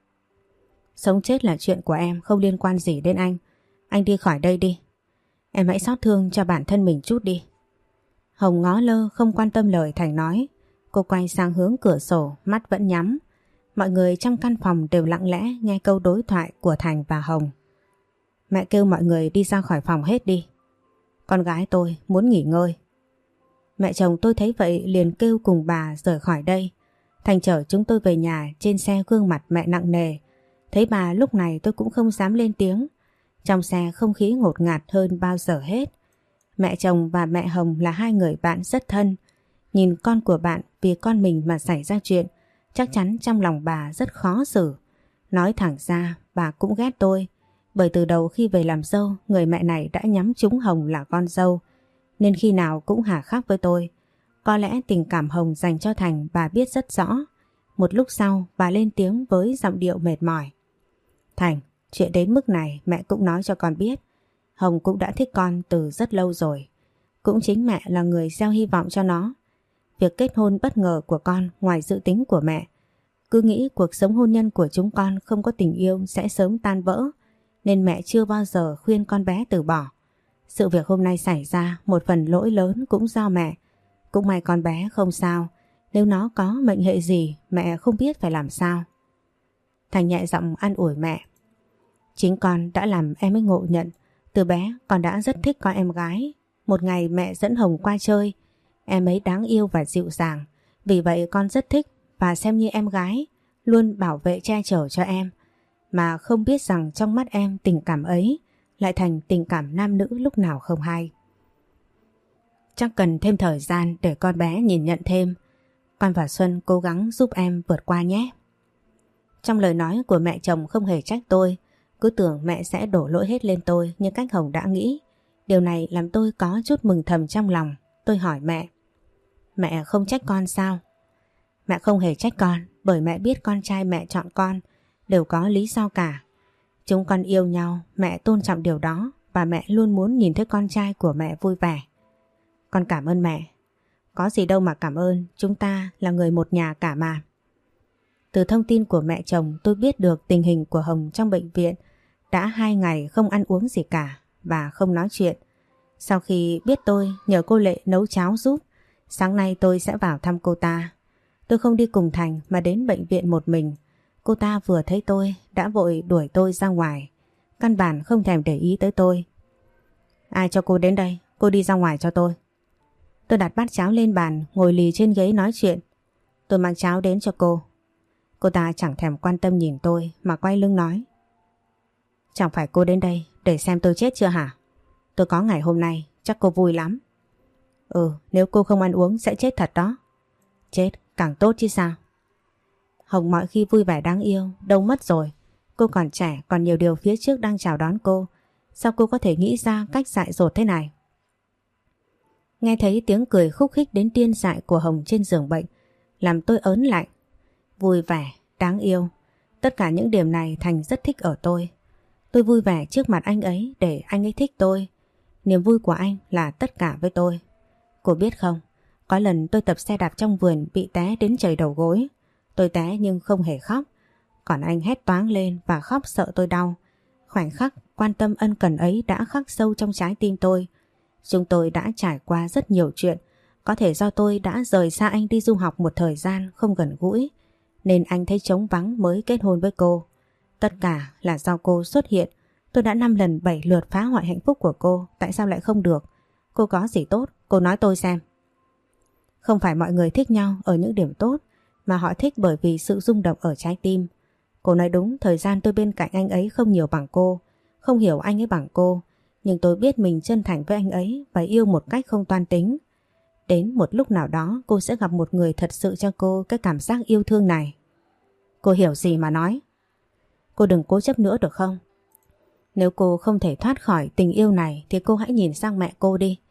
Sống chết là chuyện của em, không liên quan gì đến anh. Anh đi khỏi đây đi. Em hãy xót thương cho bản thân mình chút đi. Hồng ngó lơ không quan tâm lời Thành nói. Cô quay sang hướng cửa sổ, mắt vẫn nhắm. Mọi người trong căn phòng đều lặng lẽ nghe câu đối thoại của Thành và Hồng. Mẹ kêu mọi người đi ra khỏi phòng hết đi. Con gái tôi muốn nghỉ ngơi. Mẹ chồng tôi thấy vậy liền kêu cùng bà rời khỏi đây. Thành chở chúng tôi về nhà, trên xe gương mặt mẹ nặng nề. Thấy bà lúc này tôi cũng không dám lên tiếng. Trong xe không khí ngột ngạt hơn bao giờ hết. Mẹ chồng và mẹ Hồng là hai người bạn rất thân. Nhìn con của bạn vì con mình mà xảy ra chuyện, chắc chắn trong lòng bà rất khó xử. Nói thẳng ra bà cũng ghét tôi. Bởi từ đầu khi về làm dâu, người mẹ này đã nhắm trúng Hồng là con dâu. Nên khi nào cũng hà khắc với tôi. Có lẽ tình cảm Hồng dành cho Thành bà biết rất rõ. Một lúc sau bà lên tiếng với giọng điệu mệt mỏi. Thành, chuyện đến mức này mẹ cũng nói cho con biết. Hồng cũng đã thích con từ rất lâu rồi. Cũng chính mẹ là người gieo hy vọng cho nó. Việc kết hôn bất ngờ của con ngoài dự tính của mẹ. Cứ nghĩ cuộc sống hôn nhân của chúng con không có tình yêu sẽ sớm tan vỡ. Nên mẹ chưa bao giờ khuyên con bé từ bỏ. Sự việc hôm nay xảy ra một phần lỗi lớn cũng do mẹ. Cũng may con bé không sao. Nếu nó có mệnh hệ gì mẹ không biết phải làm sao. Thành nhẹ giọng an ủi mẹ. Chính con đã làm em ấy ngộ nhận. Từ bé con đã rất thích con em gái. Một ngày mẹ dẫn Hồng qua chơi. Em ấy đáng yêu và dịu dàng. Vì vậy con rất thích và xem như em gái. Luôn bảo vệ che chở cho em. Mà không biết rằng trong mắt em tình cảm ấy lại thành tình cảm nam nữ lúc nào không hay. Chắc cần thêm thời gian để con bé nhìn nhận thêm. Con và Xuân cố gắng giúp em vượt qua nhé. Trong lời nói của mẹ chồng không hề trách tôi. Cứ tưởng mẹ sẽ đổ lỗi hết lên tôi như cách Hồng đã nghĩ. Điều này làm tôi có chút mừng thầm trong lòng. Tôi hỏi mẹ. Mẹ không trách con sao? Mẹ không hề trách con bởi mẹ biết con trai mẹ chọn con đều có lý do cả. Chúng con yêu nhau, mẹ tôn trọng điều đó và mẹ luôn muốn nhìn thấy con trai của mẹ vui vẻ. Con cảm ơn mẹ. Có gì đâu mà cảm ơn, chúng ta là người một nhà cả mà. Từ thông tin của mẹ chồng tôi biết được tình hình của Hồng trong bệnh viện. Đã 2 ngày không ăn uống gì cả và không nói chuyện. Sau khi biết tôi nhờ cô Lệ nấu cháo giúp, sáng nay tôi sẽ vào thăm cô ta. Tôi không đi cùng Thành mà đến bệnh viện một mình. Cô ta vừa thấy tôi đã vội đuổi tôi ra ngoài. Căn bản không thèm để ý tới tôi. Ai cho cô đến đây? Cô đi ra ngoài cho tôi. Tôi đặt bát cháo lên bàn, ngồi lì trên ghế nói chuyện. Tôi mang cháo đến cho cô. Cô ta chẳng thèm quan tâm nhìn tôi mà quay lưng nói. Chẳng phải cô đến đây để xem tôi chết chưa hả? Tôi có ngày hôm nay chắc cô vui lắm. Nếu cô không ăn uống sẽ chết thật đó. Chết càng tốt chứ sao. Hồng mọi khi vui vẻ đáng yêu, đâu mất rồi. Cô còn trẻ, còn nhiều điều phía trước đang chào đón cô. Sao cô có thể nghĩ ra cách dại dột thế này? Nghe thấy tiếng cười khúc khích đến điên dại của Hồng trên giường bệnh, làm tôi ớn lạnh. Vui vẻ, đáng yêu. Tất cả những điểm này Thành rất thích ở tôi. Tôi vui vẻ trước mặt anh ấy để anh ấy thích tôi. Niềm vui của anh là tất cả với tôi. Cô biết không, có lần tôi tập xe đạp trong vườn bị té đến chảy đầu gối. Tôi té nhưng không hề khóc. Còn anh hét toáng lên và khóc sợ tôi đau. Khoảnh khắc quan tâm ân cần ấy đã khắc sâu trong trái tim tôi. Chúng tôi đã trải qua rất nhiều chuyện. Có thể do tôi đã rời xa anh đi du học một thời gian không gần gũi, nên anh thấy trống vắng mới kết hôn với cô. Tất cả là do cô xuất hiện. Tôi đã 5 lần 7 lượt phá hoại hạnh phúc của cô. Tại sao lại không được? Cô có gì tốt? Cô nói tôi xem. Không phải mọi người thích nhau ở những điểm tốt, mà họ thích bởi vì sự rung động ở trái tim. Cô nói đúng, thời gian tôi bên cạnh anh ấy không nhiều bằng cô, không hiểu anh ấy bằng cô. Nhưng tôi biết mình chân thành với anh ấy và yêu một cách không toan tính. Đến một lúc nào đó cô sẽ gặp một người thật sự cho cô cái cảm giác yêu thương này. Cô hiểu gì mà nói. Cô đừng cố chấp nữa được không? Nếu cô không thể thoát khỏi tình yêu này thì cô hãy nhìn sang mẹ cô đi.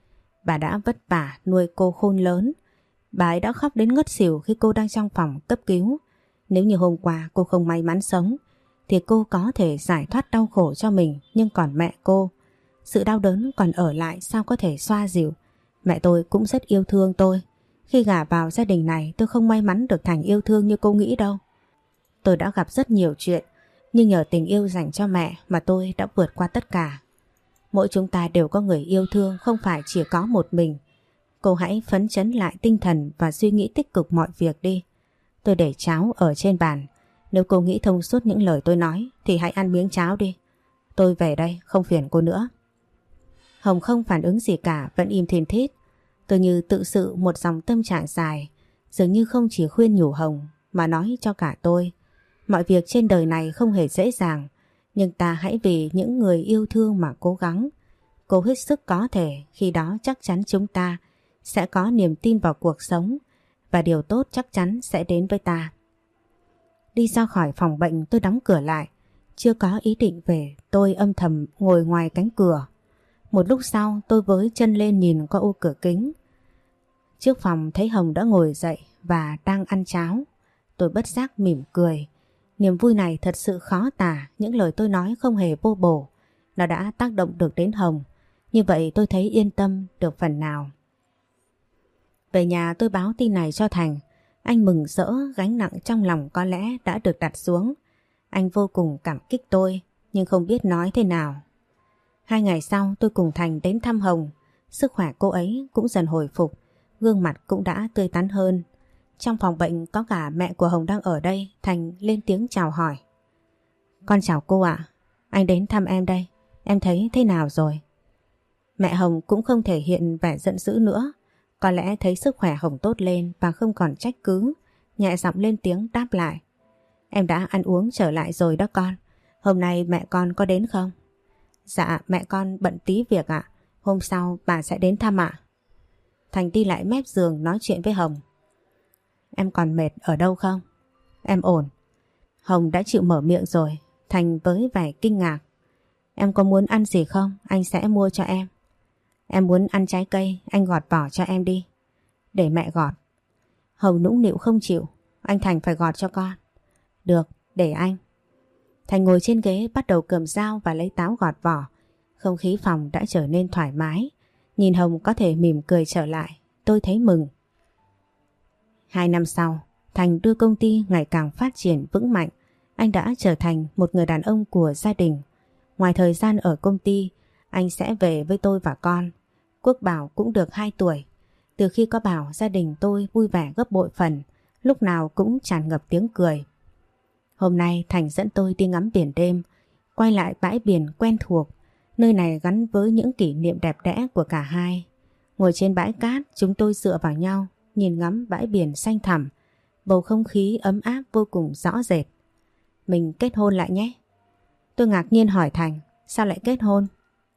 Bà đã vất vả nuôi cô khôn lớn. Bà ấy đã khóc đến ngất xỉu khi cô đang trong phòng cấp cứu. Nếu như hôm qua cô không may mắn sống thì cô có thể giải thoát đau khổ cho mình, nhưng còn mẹ cô, sự đau đớn còn ở lại sao có thể xoa dịu. Mẹ tôi cũng rất yêu thương tôi. Khi gả vào gia đình này tôi không may mắn được Thành yêu thương như cô nghĩ đâu. Tôi đã gặp rất nhiều chuyện, nhưng nhờ tình yêu dành cho mẹ mà tôi đã vượt qua tất cả. Mỗi chúng ta đều có người yêu thương, không phải chỉ có một mình. Cô hãy phấn chấn lại tinh thần và suy nghĩ tích cực mọi việc đi. Tôi để cháo ở trên bàn. Nếu cô nghĩ thông suốt những lời tôi nói thì hãy ăn miếng cháo đi. Tôi về đây, không phiền cô nữa. Hồng không phản ứng gì cả, vẫn im thiên thít. Tôi như tự sự một dòng tâm trạng dài, dường như không chỉ khuyên nhủ Hồng mà nói cho cả tôi. Mọi việc trên đời này không hề dễ dàng, nhưng ta hãy vì những người yêu thương mà cố gắng. Cố hết sức có thể, khi đó chắc chắn chúng ta sẽ có niềm tin vào cuộc sống và điều tốt chắc chắn sẽ đến với ta. Đi ra khỏi phòng bệnh tôi đóng cửa lại. Chưa có ý định về, tôi âm thầm ngồi ngoài cánh cửa. Một lúc sau tôi với chân lên nhìn qua ô cửa kính. Trước phòng thấy Hồng đã ngồi dậy và đang ăn cháo. Tôi bất giác mỉm cười. Niềm vui này thật sự khó tả, những lời tôi nói không hề vô bổ. Nó đã tác động được đến Hồng. Như vậy tôi thấy yên tâm được phần nào. Về nhà tôi báo tin này cho Thành. Anh mừng rỡ, gánh nặng trong lòng có lẽ đã được đặt xuống. Anh vô cùng cảm kích tôi, nhưng không biết nói thế nào. 2 ngày sau tôi cùng Thành đến thăm Hồng. Sức khỏe cô ấy cũng dần hồi phục, gương mặt cũng đã tươi tắn hơn. Trong phòng bệnh có cả mẹ của Hồng đang ở đây. Thành lên tiếng chào hỏi. Con chào cô ạ. Anh đến thăm em đây. Em thấy thế nào rồi? Mẹ Hồng cũng không thể hiện vẻ giận dữ nữa. Có lẽ thấy sức khỏe Hồng tốt lên và không còn trách cứ, nhẹ giọng lên tiếng đáp lại. Em đã ăn uống trở lại rồi đó con. Hôm nay mẹ con có đến không? Dạ mẹ con bận tí việc ạ. Hôm sau bà sẽ đến thăm ạ. Thành đi lại mép giường nói chuyện với Hồng. Em còn mệt ở đâu không? Em ổn. Hồng đã chịu mở miệng rồi. Thành với vẻ kinh ngạc. Em có muốn ăn gì không? Anh sẽ mua cho em. Em muốn ăn trái cây, anh gọt vỏ cho em đi. Để mẹ gọt. Hồng nũng nịu không chịu. Anh Thành phải gọt cho con. Được, để anh. Thành ngồi trên ghế bắt đầu cầm dao và lấy táo gọt vỏ. Không khí phòng đã trở nên thoải mái. Nhìn Hồng có thể mỉm cười trở lại, tôi thấy mừng. 2 năm sau, Thành đưa công ty ngày càng phát triển vững mạnh. Anh đã trở thành một người đàn ông của gia đình. Ngoài thời gian ở công ty, anh sẽ về với tôi và con. Quốc Bảo cũng được 2 tuổi. Từ khi có Bảo, gia đình tôi vui vẻ gấp bội phần, lúc nào cũng tràn ngập tiếng cười. Hôm nay Thành dẫn tôi đi ngắm biển đêm, quay lại bãi biển quen thuộc. Nơi này gắn với những kỷ niệm đẹp đẽ của cả hai. Ngồi trên bãi cát, chúng tôi dựa vào nhau, nhìn ngắm bãi biển xanh thẳm. Bầu không khí ấm áp vô cùng rõ rệt. Mình kết hôn lại nhé. Tôi ngạc nhiên hỏi Thành, sao lại kết hôn?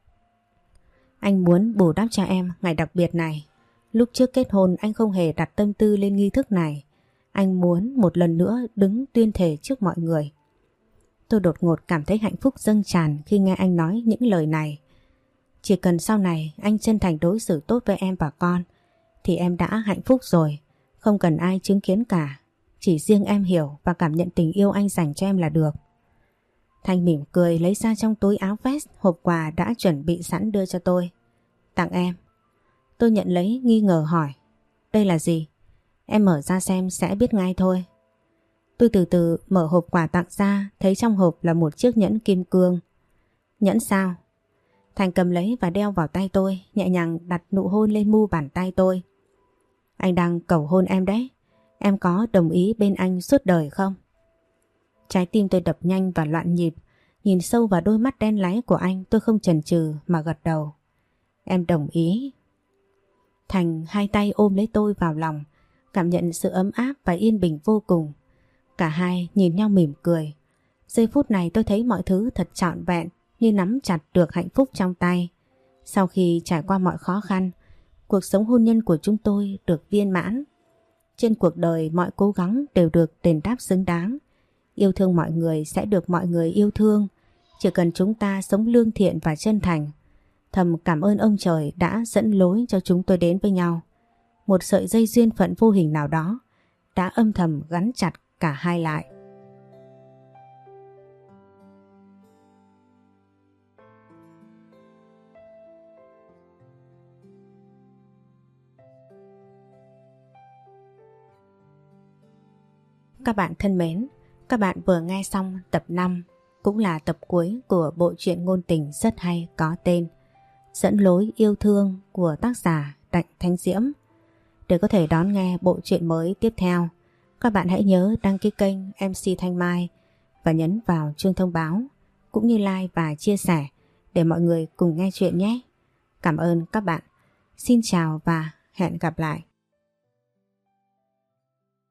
Anh muốn bù đắp cho em ngày đặc biệt này. Lúc trước kết hôn anh không hề đặt tâm tư lên nghi thức này. Anh muốn một lần nữa đứng tuyên thệ trước mọi người. Tôi đột ngột cảm thấy hạnh phúc dâng tràn khi nghe anh nói những lời này. Chỉ cần sau này anh chân thành đối xử tốt với em và con thì em đã hạnh phúc rồi. Không cần ai chứng kiến cả. Chỉ riêng em hiểu và cảm nhận tình yêu anh dành cho em là được. Thành mỉm cười lấy ra trong túi áo vest hộp quà đã chuẩn bị sẵn đưa cho tôi. Tặng em. Tôi nhận lấy nghi ngờ hỏi. Đây là gì? Em mở ra xem sẽ biết ngay thôi. Tôi từ từ mở hộp quà tặng ra, thấy trong hộp là một chiếc nhẫn kim cương. Nhẫn sao? Thành cầm lấy và đeo vào tay tôi, nhẹ nhàng đặt nụ hôn lên mu bàn tay tôi. Anh đang cầu hôn em đấy. Em có đồng ý bên anh suốt đời không? Trái tim tôi đập nhanh và loạn nhịp. Nhìn sâu vào đôi mắt đen láy của anh, tôi không chần chừ mà gật đầu. Em đồng ý. Thành hai tay ôm lấy tôi vào lòng, cảm nhận sự ấm áp và yên bình vô cùng. Cả hai nhìn nhau mỉm cười. Giây phút này tôi thấy mọi thứ thật trọn vẹn, như nắm chặt được hạnh phúc trong tay. Sau khi trải qua mọi khó khăn, cuộc sống hôn nhân của chúng tôi được viên mãn. Trên cuộc đời mọi cố gắng đều được đền đáp xứng đáng. Yêu thương mọi người sẽ được mọi người yêu thương. Chỉ cần chúng ta sống lương thiện và chân thành. Thầm cảm ơn ông trời đã dẫn lối cho chúng tôi đến với nhau. Một sợi dây duyên phận vô hình nào đó đã âm thầm gắn chặt cả hai lại. Các bạn thân mến, các bạn vừa nghe xong tập 5, cũng là tập cuối của bộ truyện ngôn tình rất hay có tên Dẫn lối yêu thương của tác giả Đạnh Thanh Diễm. Để có thể đón nghe bộ truyện mới tiếp theo, các bạn hãy nhớ đăng ký kênh MC Thanh Mai và nhấn vào chuông thông báo, cũng như like và chia sẻ để mọi người cùng nghe chuyện nhé. Cảm ơn các bạn. Xin chào và hẹn gặp lại.